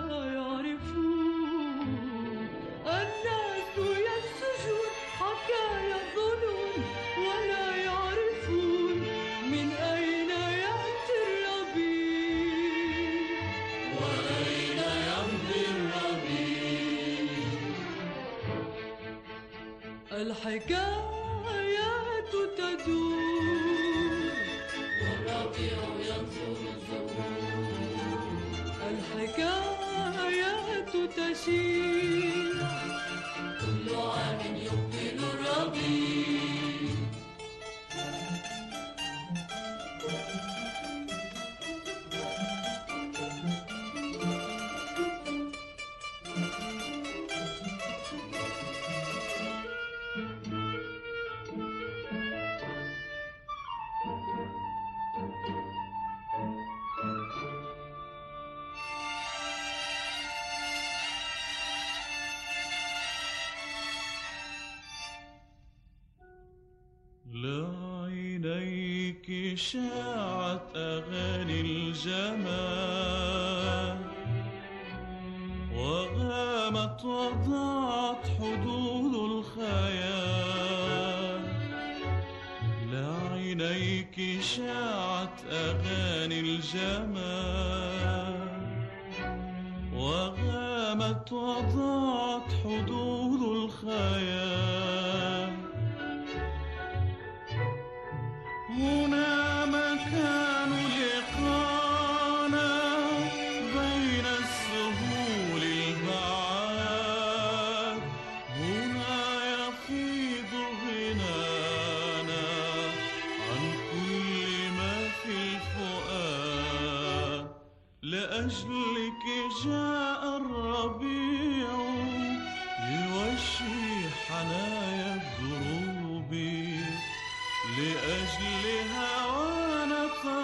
يعرفون. الناس ينسجون حكايا الظنون ولا يعرفون من أين يأتي الربيع وأين يمضي الربيع. الحكايات تدور والربيع ينظر الزهور. الحكايات تشير كل عام يقبل الربيع. لعينيك شاعت أغاني الجمال وغامت وضاعت حدود الخيال. لعينيك شاعت أغاني الجمال وغامت وضاعت حدود الخيال. هنا مكان لقانا بين السهول البعاد. هنا يفيض غنانا عن كل ما في الفؤاد. لأجلك جاء الربيع ليوشي حنايا الدروب. لأجل هوانا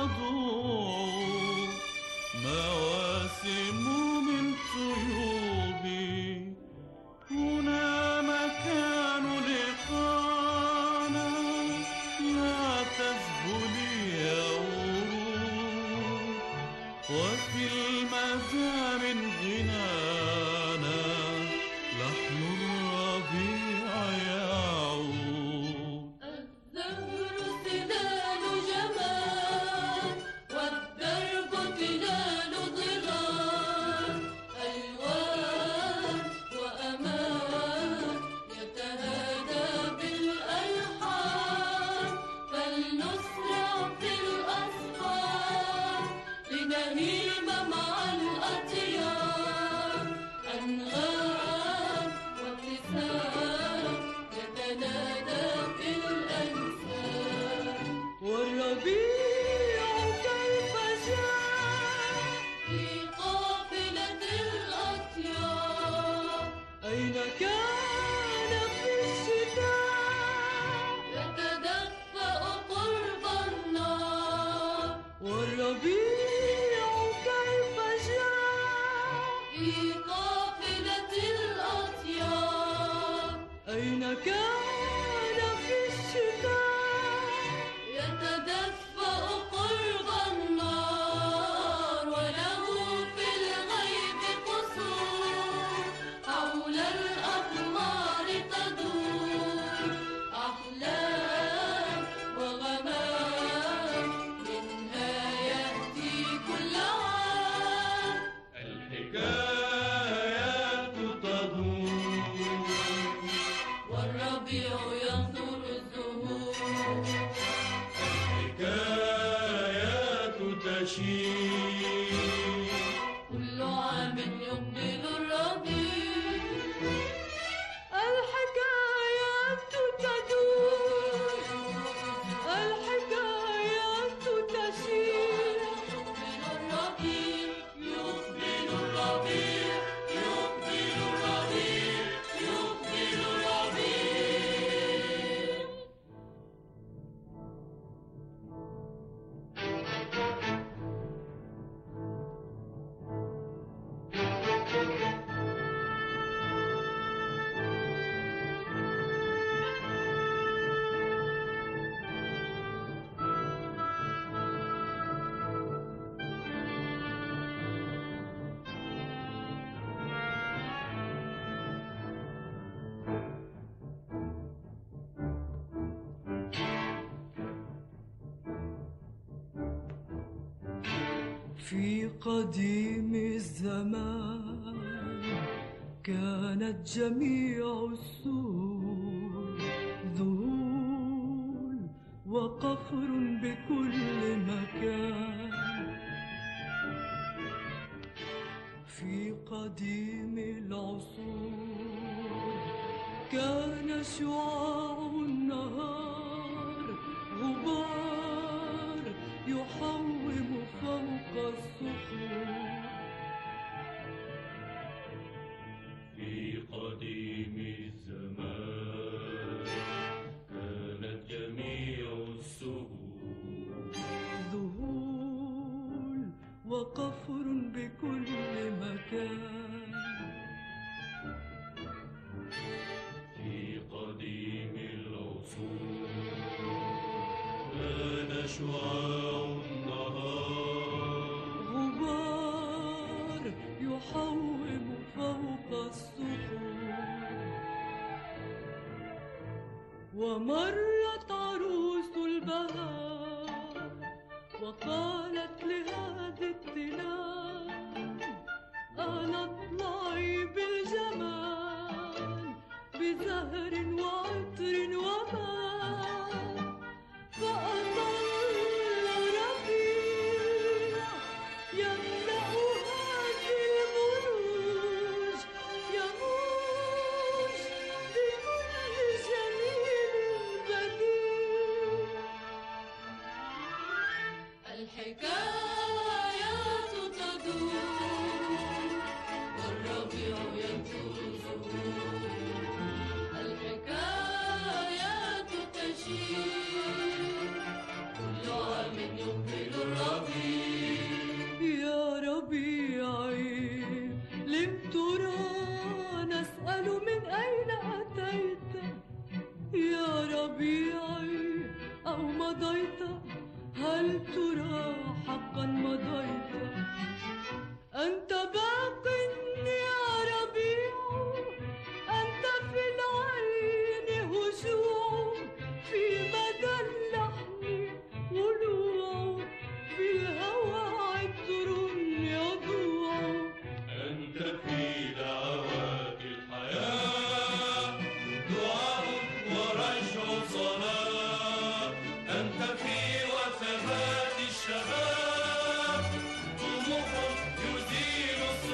تضوع مواسم من طيوبي. هنا مكان لقانا لا تذهلي يا ورود. وفي المدى من غنانا لحن الربيع يعود. الزهر سداد تشيب كل عام يقبل الربيع الحكايات تدور الحكايات تشير يقبل الربيع يقبل الربيع يقبل الربيع يقبل الربيع في قديم الزمان كانت جميع السور ذهول وقفر بكل مكان في قديم العصور كان شعاع النهار غبار يحوم فوق الصخور في قديم الزمان كانت جميع السهول ذهول وقفر بكل مكان في قديم العصور كان شعاع النهار غبار يحوم فوق الصخور ومرت عروس البهار وقالت لهذه التلال أنا اطلعي بالجمال بزهر وعطر وماء فأطل ربيع يملأ هذه المروج يموج بكل جميل بديع الحكايات تدور والربيع ينثر زهور الحكايات تشير كل عام يقبل الربيع يا ربيعي لم ترى نسأل من أين أتيت يا ربيعي أو مضيت هل ترى حقا مضيت أنت باق يا ربيع أنت في العين هجوع في مدى اللحن ولوع في الهوى عطر يضوع أنت في دعوات الحياة دعاء ورجع صلاة أنت في وثبات الشباب طموح يزيل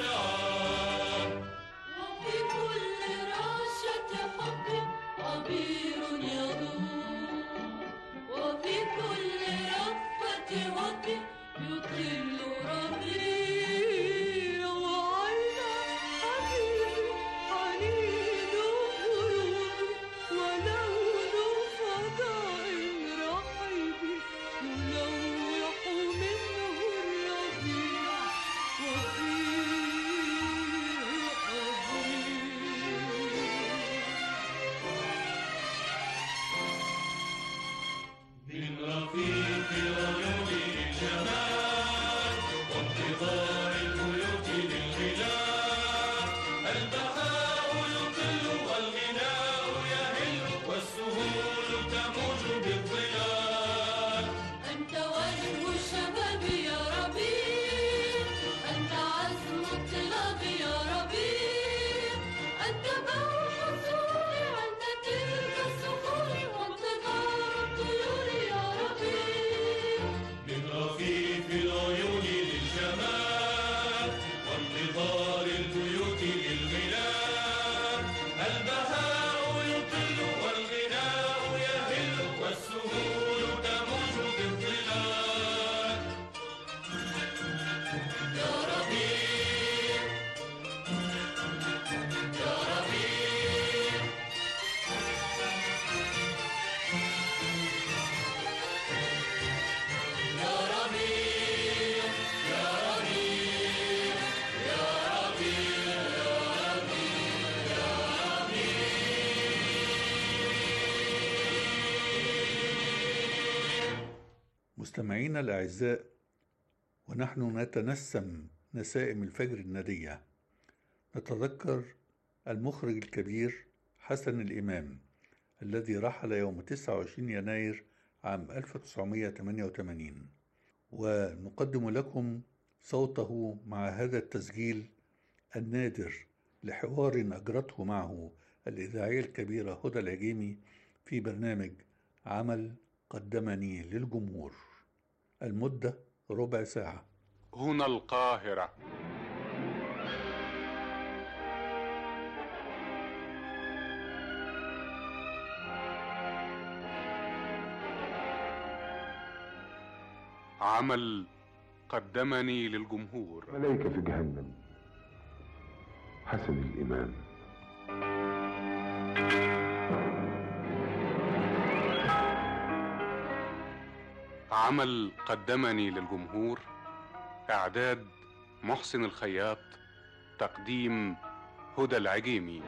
مستمعينا الأعزاء، ونحن نتنسم نسائم الفجر الندية نتذكر المخرج الكبير حسن الإمام الذي رحل يوم تسعة وعشرين يناير عام ألف وتسعمائة وثمانية وثمانين، ونقدم لكم صوته مع هذا التسجيل النادر لحوار أجرته معه الإذاعية الكبيرة هدى العجيمي في برنامج عمل قدمني للجمهور، المدة ربع ساعة. هنا القاهرة. عمل قدمني للجمهور. ملايكة في جهنم، حسن الإمام. عمل قدمني للجمهور، إعداد محسن الخياط، تقديم هدى العجيمي.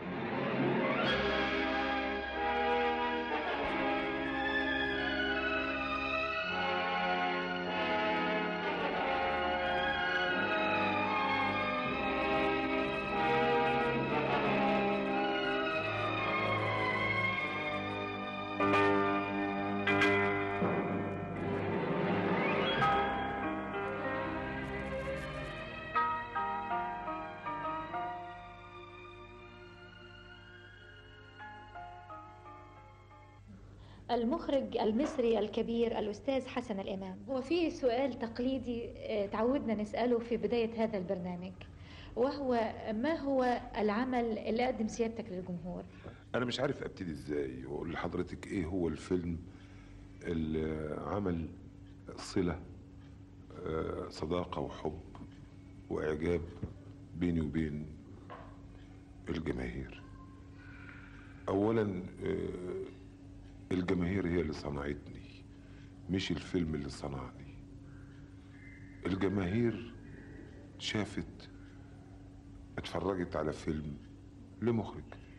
المخرج المصري الكبير الأستاذ حسن الإمام. هو في سؤال تقليدي تعودنا نسأله في بداية هذا البرنامج، وهو ما هو العمل اللي قدم سيادتك للجمهور؟ أنا مش عارف أبتدي إزاي وأقول لحضرتك إيه هو الفيلم اللي عمل صلة صداقة وحب وإعجاب بيني وبين الجماهير. أولاً الجماهير هي اللي صنعتني، مش الفيلم اللي صنعني. الجماهير شافت، اتفرجت على فيلم لمخرج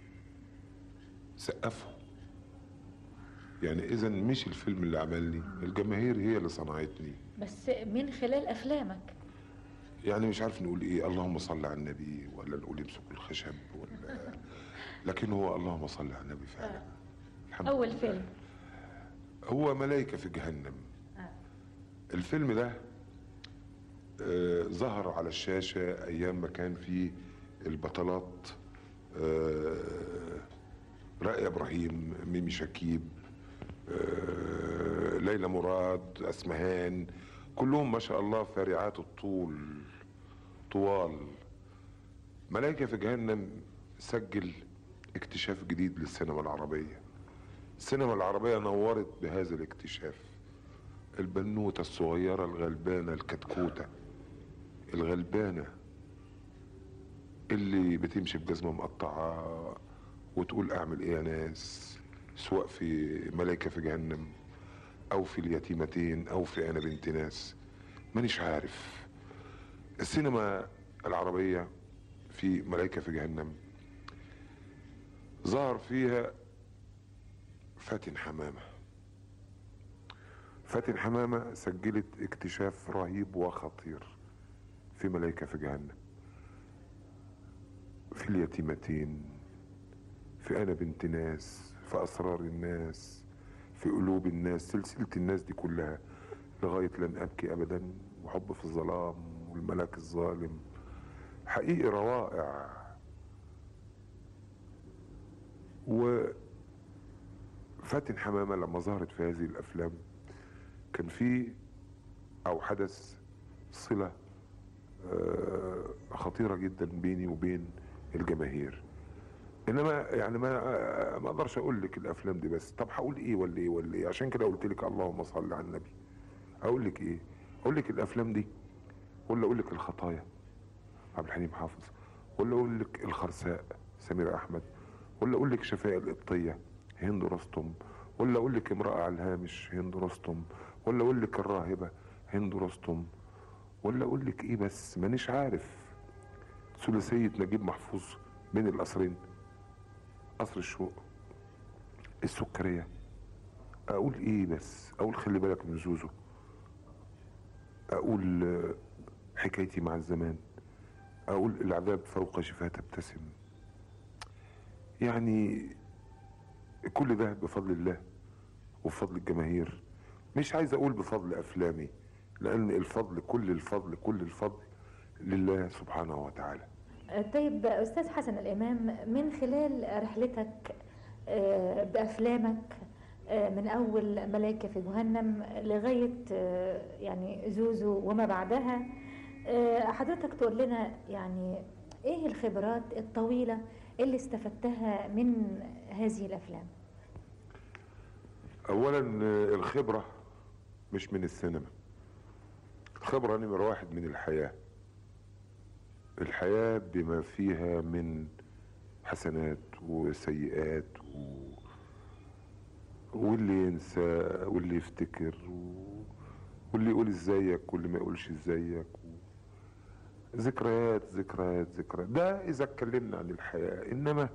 سقفه، يعني اذا مش الفيلم اللي عملني، الجماهير هي اللي صنعتني. بس من خلال افلامك يعني مش عارف نقول ايه، اللهم صل على النبي ولا نقول امسكوا الخشب ولا لكن هو اللهم صل على النبي فعلا. آه. اول فيلم هو ملايكة في جهنم. آه. الفيلم ده آه ظهر على الشاشة ايام ما كان فيه البطلات آه رائع ابراهيم، ميمي شكيب، آه ليلى مراد، اسمهان، كلهم ما شاء الله فارعات الطول طوال. ملايكة في جهنم سجل اكتشاف جديد للسينما العربية. السينما العربية نورت بهذا الاكتشاف. البنوتة الصغيرة الغلبانة الكتكوتة الغلبانة اللي بتمشي بجزمة مقطعة وتقول اعمل ايه يا ناس، سواء في ملايكة في جهنم او في اليتيمتين او في انا بنت ناس، مانيش عارف. السينما العربية في ملايكة في جهنم ظهر فيها فاتن حمامة. فاتن حمامة سجلت اكتشاف رهيب وخطير في ملايكة في جهنم، في اليتيمتين، في أنا بنت ناس، في أسرار الناس، في قلوب الناس، سلسلة الناس دي كلها لغاية لن أبكي أبدا، وحب في الظلام، والملاك الظالم. حقيقي روائع. وفاتن حمامة لما ظهرت في هذه الأفلام كان في أو حدث صلة خطيرة جدا بيني وبين الجماهير. انما يعني ما ما اقدرش اقول لك الافلام دي بس. طب هقول ايه ولا ايه ولا ايه؟ عشان كده قلت لك اللهم صل على النبي. اقول لك ايه؟ اقول لك الافلام دي ولا اقول لك الخطايا عبد الحليم حافظ، ولا اقول لك الخرساء سمير احمد، ولا اقول لك شفاء القبطيه هند رستم، ولا اقول لك امراه على الهامش هند رستم، ولا اقول لك الراهبه هند رستم، ولا اقول لك ايه بس مانيش عارف. ثلاثيه نجيب محفوظ بين القصرين، قصر الشوق، السكريه، اقول ايه بس؟ اقول خلي بالك من زوزو، اقول حكايتي مع الزمان، اقول العذاب فوق شفاه تبتسم. يعني كل ده بفضل الله وبفضل الجماهير. مش عايز اقول بفضل افلامي، لان الفضل كل الفضل كل الفضل لله سبحانه وتعالى. طيب أستاذ حسن الإمام، من خلال رحلتك بأفلامك من أول ملايكة في جهنم لغاية يعني زوزو وما بعدها، حضرتك تقول لنا يعني إيه الخبرات الطويلة اللي استفدتها من هذه الأفلام؟ أولا الخبرة مش من السينما، الخبرة نمرة واحد من الحياة. الحياة بما فيها من حسنات وسيئات و... واللي ينسى واللي يفتكر و... واللي يقول ازيك واللي ما يقولش ازيك و... ذكريات ذكريات ذكريات. ده اذا اتكلمنا عن الحياة. انما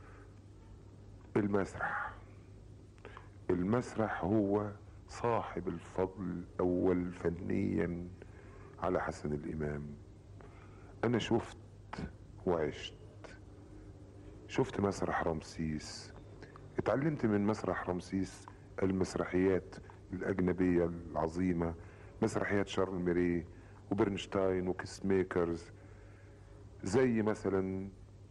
المسرح المسرح هو صاحب الفضل الاول فنيا على حسن الامام. انا شفت وعشت، شفت مسرح رمسيس، اتعلمت من مسرح رمسيس المسرحيات الأجنبية العظيمة، مسرحيات شارل ميري وبرنشتاين وكيس ميكرز، زي مثلا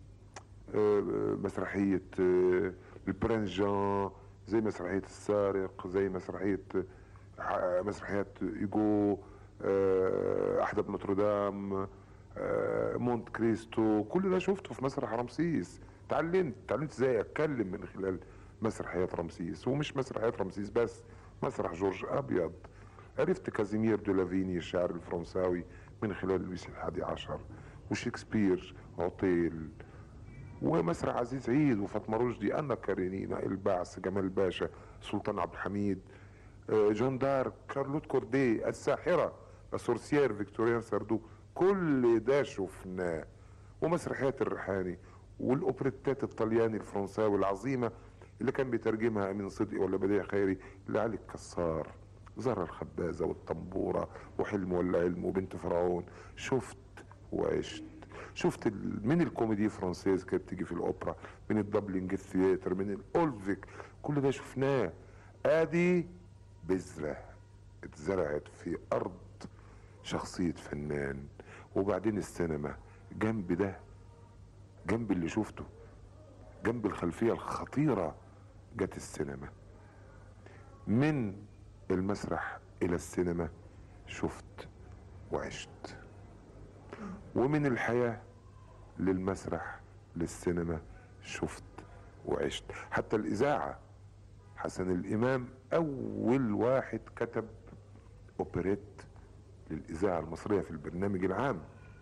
مسرحية البرنس جان، زي مسرحية السارق، زي مسرحية مسرحيات إيجو، أحدب نوتردام، مونت كريستو. كل ده شفته في مسرح رمسيس. تعلمت تعلمت ازاي اتكلم من خلال مسرحيات رمسيس، ومش مسرحيات رمسيس بس، مسرح جورج ابيض. عرفت كازيمير دو لافيني الشاعر الفرنساوي من خلال لويس الحادي عشر، وشكسبير، عطيل، ومسرح عزيز عيد وفاطمه رشدي، انا كارينينا، البعث، جمال باشا، سلطان عبد الحميد، جون دارك، كارلوت كوردي، الساحره، السورسيير، فيكتوريان ساردو. كل ده شفناه. ومسرحيات الريحاني والاوبريتات الطلياني الفرنساوي العظيمه اللي كان بيترجمها امين صدقي ولا بديع خيري، لعلي الكسار، زهرة الخبازه والطنبوره وحلم ولا علم وبنت فرعون. شفت وعشت. شفت من الكوميدي فرانسيز كانت بتيجي في الاوبرا، من الدبلنج الثياتر، من الاولفيك. كل ده شفناه. ادي بذره اتزرعت في ارض شخصيه فنان. وبعدين السينما جنب ده، جنب اللي شفته، جنب الخلفية الخطيرة، جت السينما. من المسرح إلى السينما شفت وعشت. ومن الحياة للمسرح للسينما شفت وعشت. حتى الإذاعة، حسن الإمام أول واحد كتب أوبريت للإذاعة المصرية في البرنامج العام.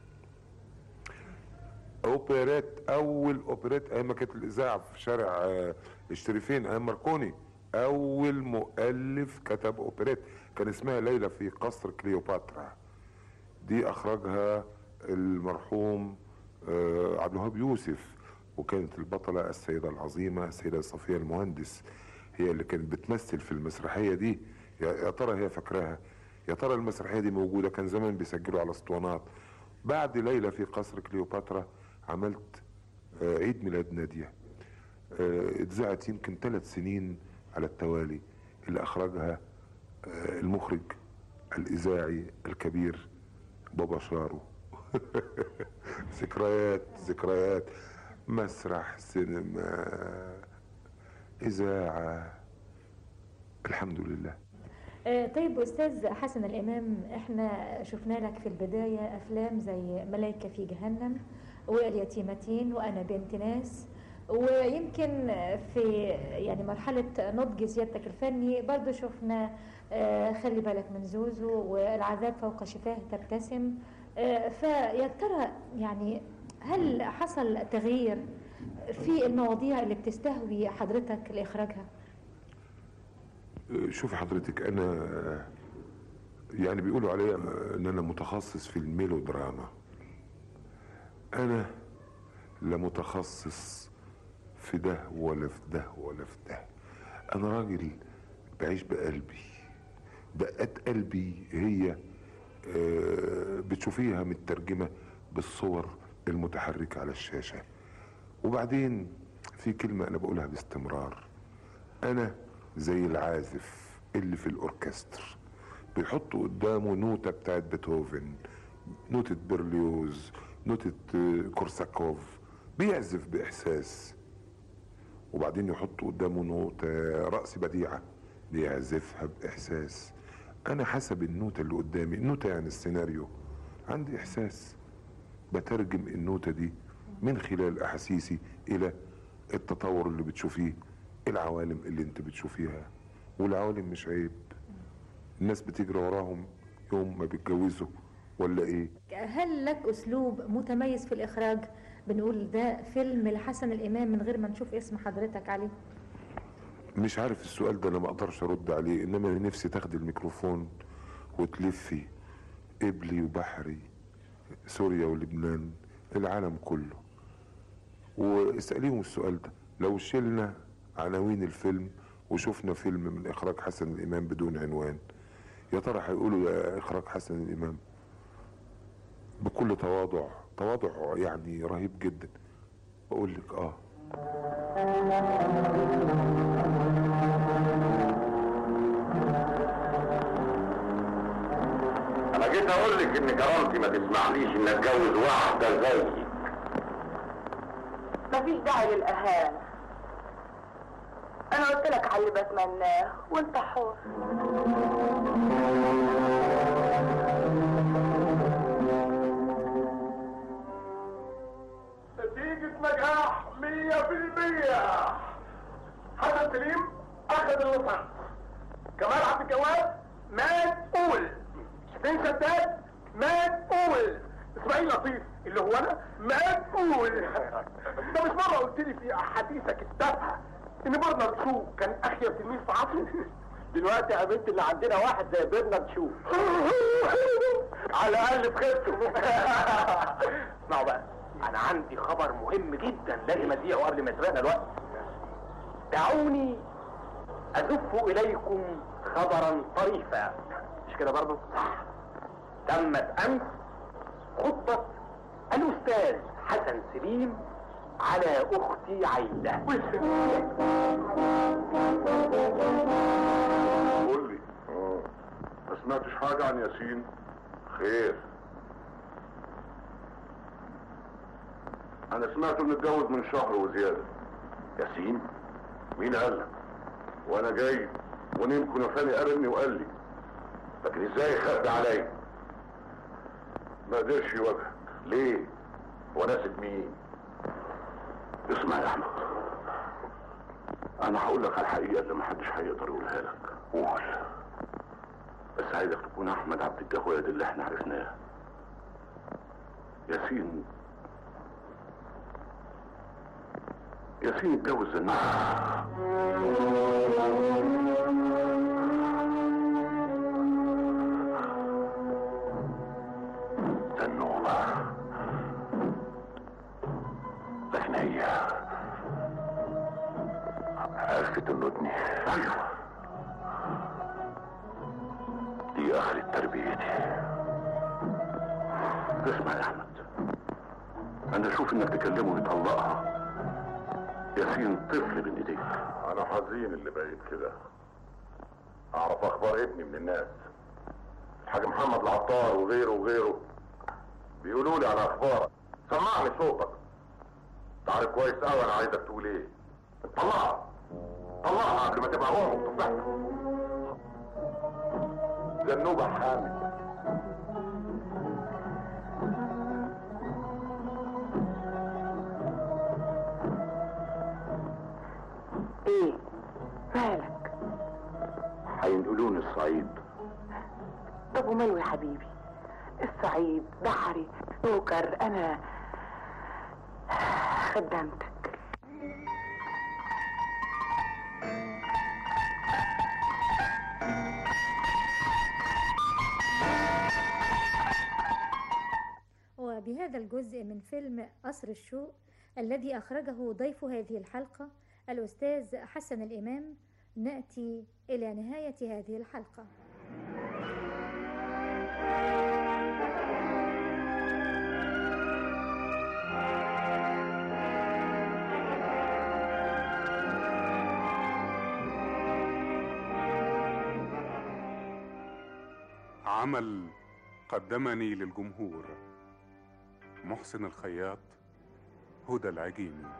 اوبريت، اول اوبريت ايام ما كانت الاذاعه في شارع الشريفين ايام ماركوني. اول مؤلف كتب اوبريت كان اسمها ليلى في قصر كليوباترا. دي اخرجها المرحوم عبد الوهاب يوسف، وكانت البطله السيده العظيمه السيده صفيه المهندس، هي اللي كانت بتمثل في المسرحيه دي. يا ترى هي فاكراها؟ يا ترى المسرحيه دي موجوده؟ كان زمان بيسجلوا على اسطوانات. بعد ليلى في قصر كليوباترا عملت عيد ميلاد نادية، اتذاعت يمكن ثلاث سنين على التوالي، اللي اخرجها المخرج الاذاعي الكبير بابا شارو. ذكريات ذكريات، مسرح، سينما، اذاعة، الحمد لله. طيب أستاذ حسن الإمام، احنا شفنا لك في البداية أفلام زي ملايكة في جهنم واليتيمتين وأنا بنت ناس، ويمكن في يعني مرحلة نضج سيادتك الفني برضو شفنا خلي بالك من زوزو والعذاب فوق شفاه تبتسم. فيا ترى يعني هل حصل تغيير في المواضيع اللي بتستهوي حضرتك لإخراجها؟ شوف حضرتك، انا يعني بيقولوا عليا ان انا متخصص في الميلودراما. انا لا متخصص في ده ولا في ده ولا في ده. انا راجل بعيش بقلبي، دقات قلبي هي آه، بتشوفيها مترجمة بالصور المتحركة على الشاشة. وبعدين في كلمة أنا بقولها باستمرار، أنا زي العازف اللي في الأوركستر بيحطوا قدامه نوتة بتاعت بيتهوفن، نوتة برليوز، نوتة كورساكوف، بيعزف بإحساس. وبعدين يحطوا قدامه نوتة رأس بديعة بيعزفها بإحساس. أنا حسب النوتة اللي قدامي، النوتة يعني السيناريو، عندي إحساس بترجم النوتة دي من خلال أحاسيسي إلى التطور اللي بتشوفيه، العوالم اللي انت بتشوفيها. والعوالم مش عيب، الناس بتجري وراهم يوم ما بيتجوزوا ولا ايه؟ هل لك أسلوب متميز في الإخراج بنقول ده فيلم لحسن الإمام من غير ما نشوف اسم حضرتك عليه؟ مش عارف السؤال ده انا ما اقدرش ارد عليه، انما انا نفسي تاخدي الميكروفون وتلفي قبلي وبحري، سوريا ولبنان، العالم كله، واسأليهم السؤال ده. لو شلنا عناوين الفيلم وشفنا فيلم من اخراج حسن الامام بدون عنوان، يا ترى هيقولوا يا اخراج حسن الامام؟ بكل تواضع، تواضع يعني رهيب جدا، بقول لك اه. انا جيت اقول لك ان كرامتي ما تسمحليش ان اتجوز واحده زيك. مفيش داعي للاهانه، انا قلت لك على اللي بتمناه وانت حر. نتيجة نجاح مية في المية. حسن سليم اخذ الليسانس، كمال عبد الجواد مسؤول، حسين شداد مسؤول، اسماعيل لطيف اللي هو انا مسؤول. ده مش مرة قلت لي في احاديثك التافهة ان برنارد شو كان اخير تلميذ في عصره؟ دلوقتي قابلت اللي عندنا واحد زي برنارد شو على الاقل في خيرته. اسمعوا بقى، انا عندي خبر مهم جدا لازم اذيعه قبل ما يسرقنا الوقت. دعوني ازف اليكم خبرا طريفا، مش كده برضه؟ صح. تمت امس خطبة الاستاذ حسن سليم على اختي عايدة. قول لي، ما سمعتش حاجة عن ياسين؟ خير؟ انا سمعته انه اتجوز من شهر وزيادة. ياسين؟ مين قال لك؟ وانا جاي ونمكن وفاني قرني وقال لي، لكن ازاي يخبي عليا؟ ما قدرش يواجهك. ليه؟ وناسب مين؟ اسمع يا احمد، انا هقول لك على الحقيقه اللي محدش هيقدر يقولها لك. قول، بس عايزك تكون احمد عبد الجواد اللي احنا عرفناه. ياسين ياسين اتجوز زنوبة. زنوبة، لكن هي عرفت انه ابني. ايوه، دي اخرة تربيتي. اسمع يا احمد، انا اشوف انك تكلمه ويطلقها. ياسين طفل بين ايديك. انا حزين اللي بقيت كده. اعرف اخبار ابني من الناس، الحاج محمد العطار وغيره وغيره بيقولوا لي على اخبارك. سمعني صوتك، تعرف كويس قوي انا عايزك تقول ايه. طلعها طلعها قبل ما تبقى امك وتفضحك. زنوبة حامل. ايه مالك؟ هينقلوني الصعيد. طب وماله يا حبيبي؟ الصعيد بحري سكر، انا خدمتك. وبهذا الجزء من فيلم قصر الشوق الذي أخرجه ضيف هذه الحلقة الأستاذ حسن الإمام نأتي إلى نهاية هذه الحلقة. عمل قدمني للجمهور محسن الخياط، هدى العجيمي.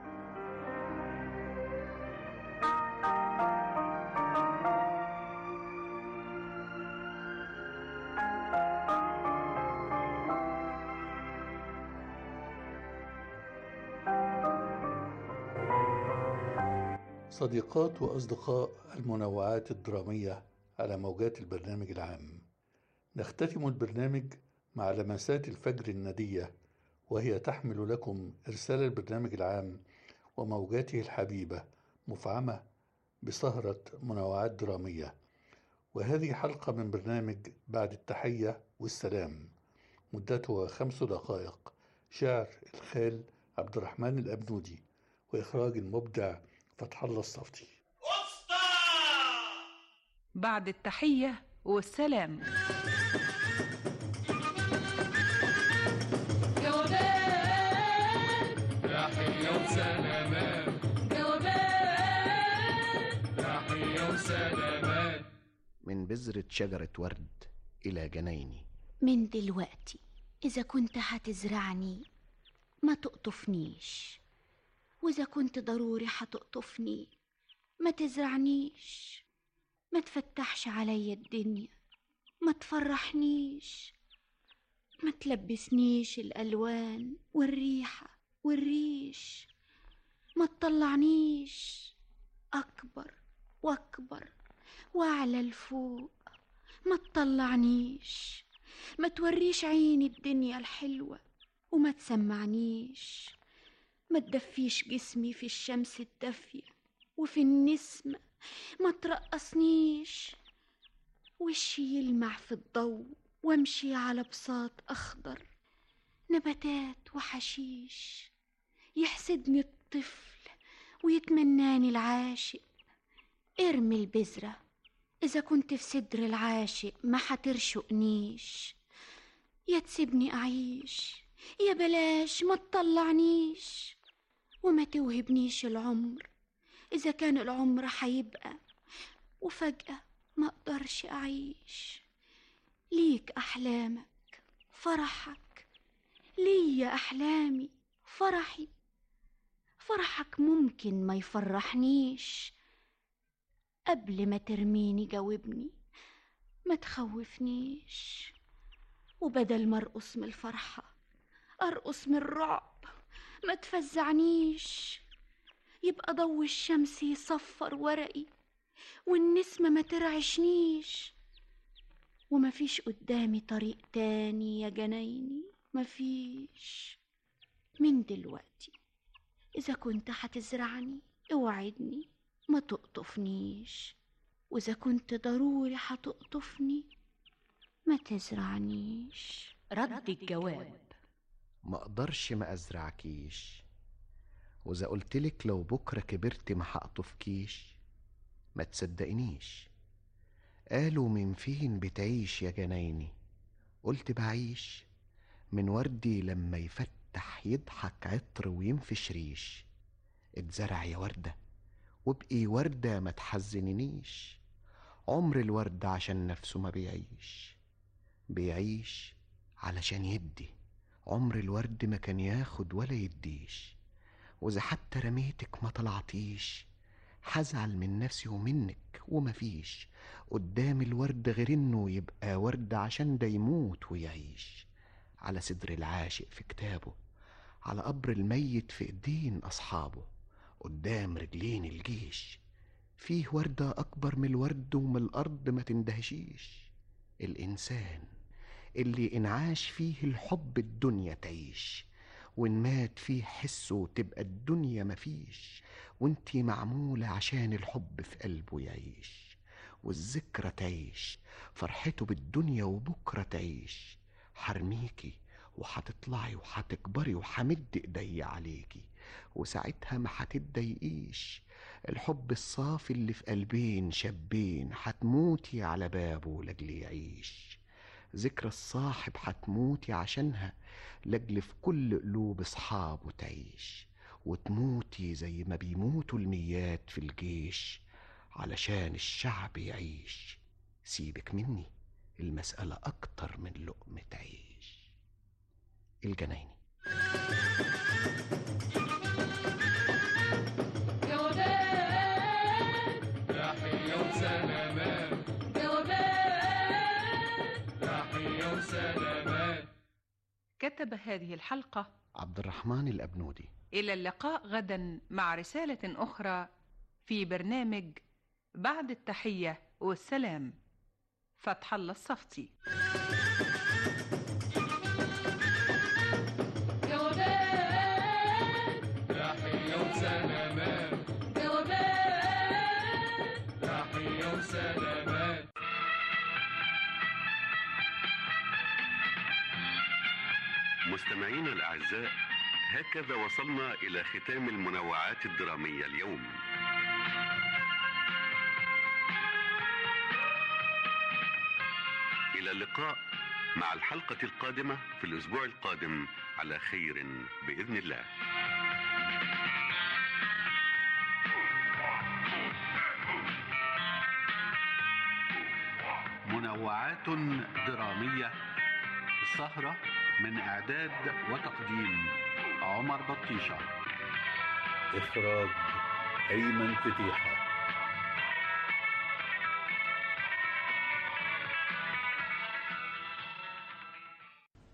صديقات وأصدقاء المنوعات الدرامية على موجات البرنامج العام، نختتم البرنامج مع لمسات الفجر الندية، وهي تحمل لكم إرسال البرنامج العام وموجاته الحبيبة مفعمة بسهرة منوعات درامية. وهذه حلقة من برنامج بعد التحية والسلام، مدتها خمس دقائق. شعر الخال عبد الرحمن الأبنودي، وإخراج المبدع فتح الله الصفتي. بعد التحية والسلام. جوابات تحية وسلامات، جوابات تحية وسلامات. من بذرة شجرة ورد إلى جنايني. من دلوقتي إذا كنت هتزرعني ما تقطفنيش، وإذا كنت ضروري هتقطفني ما تزرعنيش. ما تفتحش عليا الدنيا، ما تفرحنيش، ما تلبسنيش الألوان والريحة والريش، ما تطلعنيش أكبر وأكبر وأعلى لفوق، ما تطلعنيش، ما توريش عيني الدنيا الحلوة وما تسمعنيش، ما تدفيش جسمي في الشمس الدافية وفي النسمة، ما ترقصنيش. وشي يلمع في الضوء وامشي على بساط أخضر، نباتات وحشيش، يحسدني الطفل ويتمناني العاشق. ارمي البذرة إذا كنت في صدر العاشق ما حترشقنيش، يا تسيبني أعيش يا بلاش ما تطلعنيش، وما توهبنيش العمر إذا كان العمر حيبقى وفجأة ما أقدرش أعيش. ليك أحلامك فرحك، ليا أحلامي فرحي. فرحك ممكن ما يفرحنيش، قبل ما ترميني جاوبني ما تخوفنيش. وبدل ما أرقص من الفرحة أرقص من الرعب، ما تفزعنيش. يبقى ضوء الشمس يصفر ورقي والنسمة ما ترعشنيش. ومفيش قدامي طريق تاني يا جنايني، مفيش. من دلوقتي إذا كنت هتزرعني اوعدني ما تقطفنيش، وإذا كنت ضروري هتقطفني ما تزرعنيش. رد الجواب. ما اقدرش ما ازرعكيش، واذا قلتلك لو بكره كبرت ما هقطفكيش ما تصدقنيش. قالوا من فين بتعيش يا جنايني، قلت بعيش من وردي لما يفتح يضحك عطر وينفش ريش. اتزرع يا وردة وابقي وردة ما تحزننيش. عمر الورد عشان نفسه ما بيعيش، بيعيش علشان يدي. عمر الورد ما كان ياخد ولا يديش. وإذا حتى رميتك ما طلعتيش هزعل من نفسي ومنك، ومفيش قدام الورد غير انه يبقى ورد عشان ده يموت ويعيش. على صدر العاشق في كتابه، على قبر الميت في ايدين اصحابه، قدام رجلين الجيش. فيه وردة اكبر من الورد ومن الارض ما تندهشيش. الانسان اللي انعاش فيه الحب الدنيا تعيش، وان مات فيه حسه تبقى الدنيا مفيش. وانتي معمولة عشان الحب في قلبه يعيش، والذكرى تعيش فرحته بالدنيا وبكرة تعيش. حرميكي وحتطلعي وحتكبري وحمد ايدي عليكي، وساعتها ما حتتضايقيش. الحب الصافي اللي في قلبين شابين حتموتي على بابه لاجل يعيش. ذكرى الصاحب حتموتي عشانها لاجل في كل قلوب اصحابه تعيش. وتموتي زي ما بيموتوا الميات في الجيش علشان الشعب يعيش. سيبك مني المسألة أكتر من لقمة عيش. الجنايني. جوابات تحية وسلامات، جوابات تحية وسلامات. كتب هذه الحلقة عبد الرحمن الأبنودي. إلى اللقاء غدا مع رسالة أخرى في برنامج بعد التحية والسلام. فتح الله الصفتي. جوابات تحية وسلامات، جوابات تحية وسلامات. مستمعينا الأعزاء، هكذا وصلنا إلى ختام المنوعات الدرامية اليوم. إلى اللقاء مع الحلقة القادمة في الأسبوع القادم على خير بإذن الله. منوعات درامية، السهرة من إعداد وتقديم عمر بطيشة، إخراج أيمن فتيحة.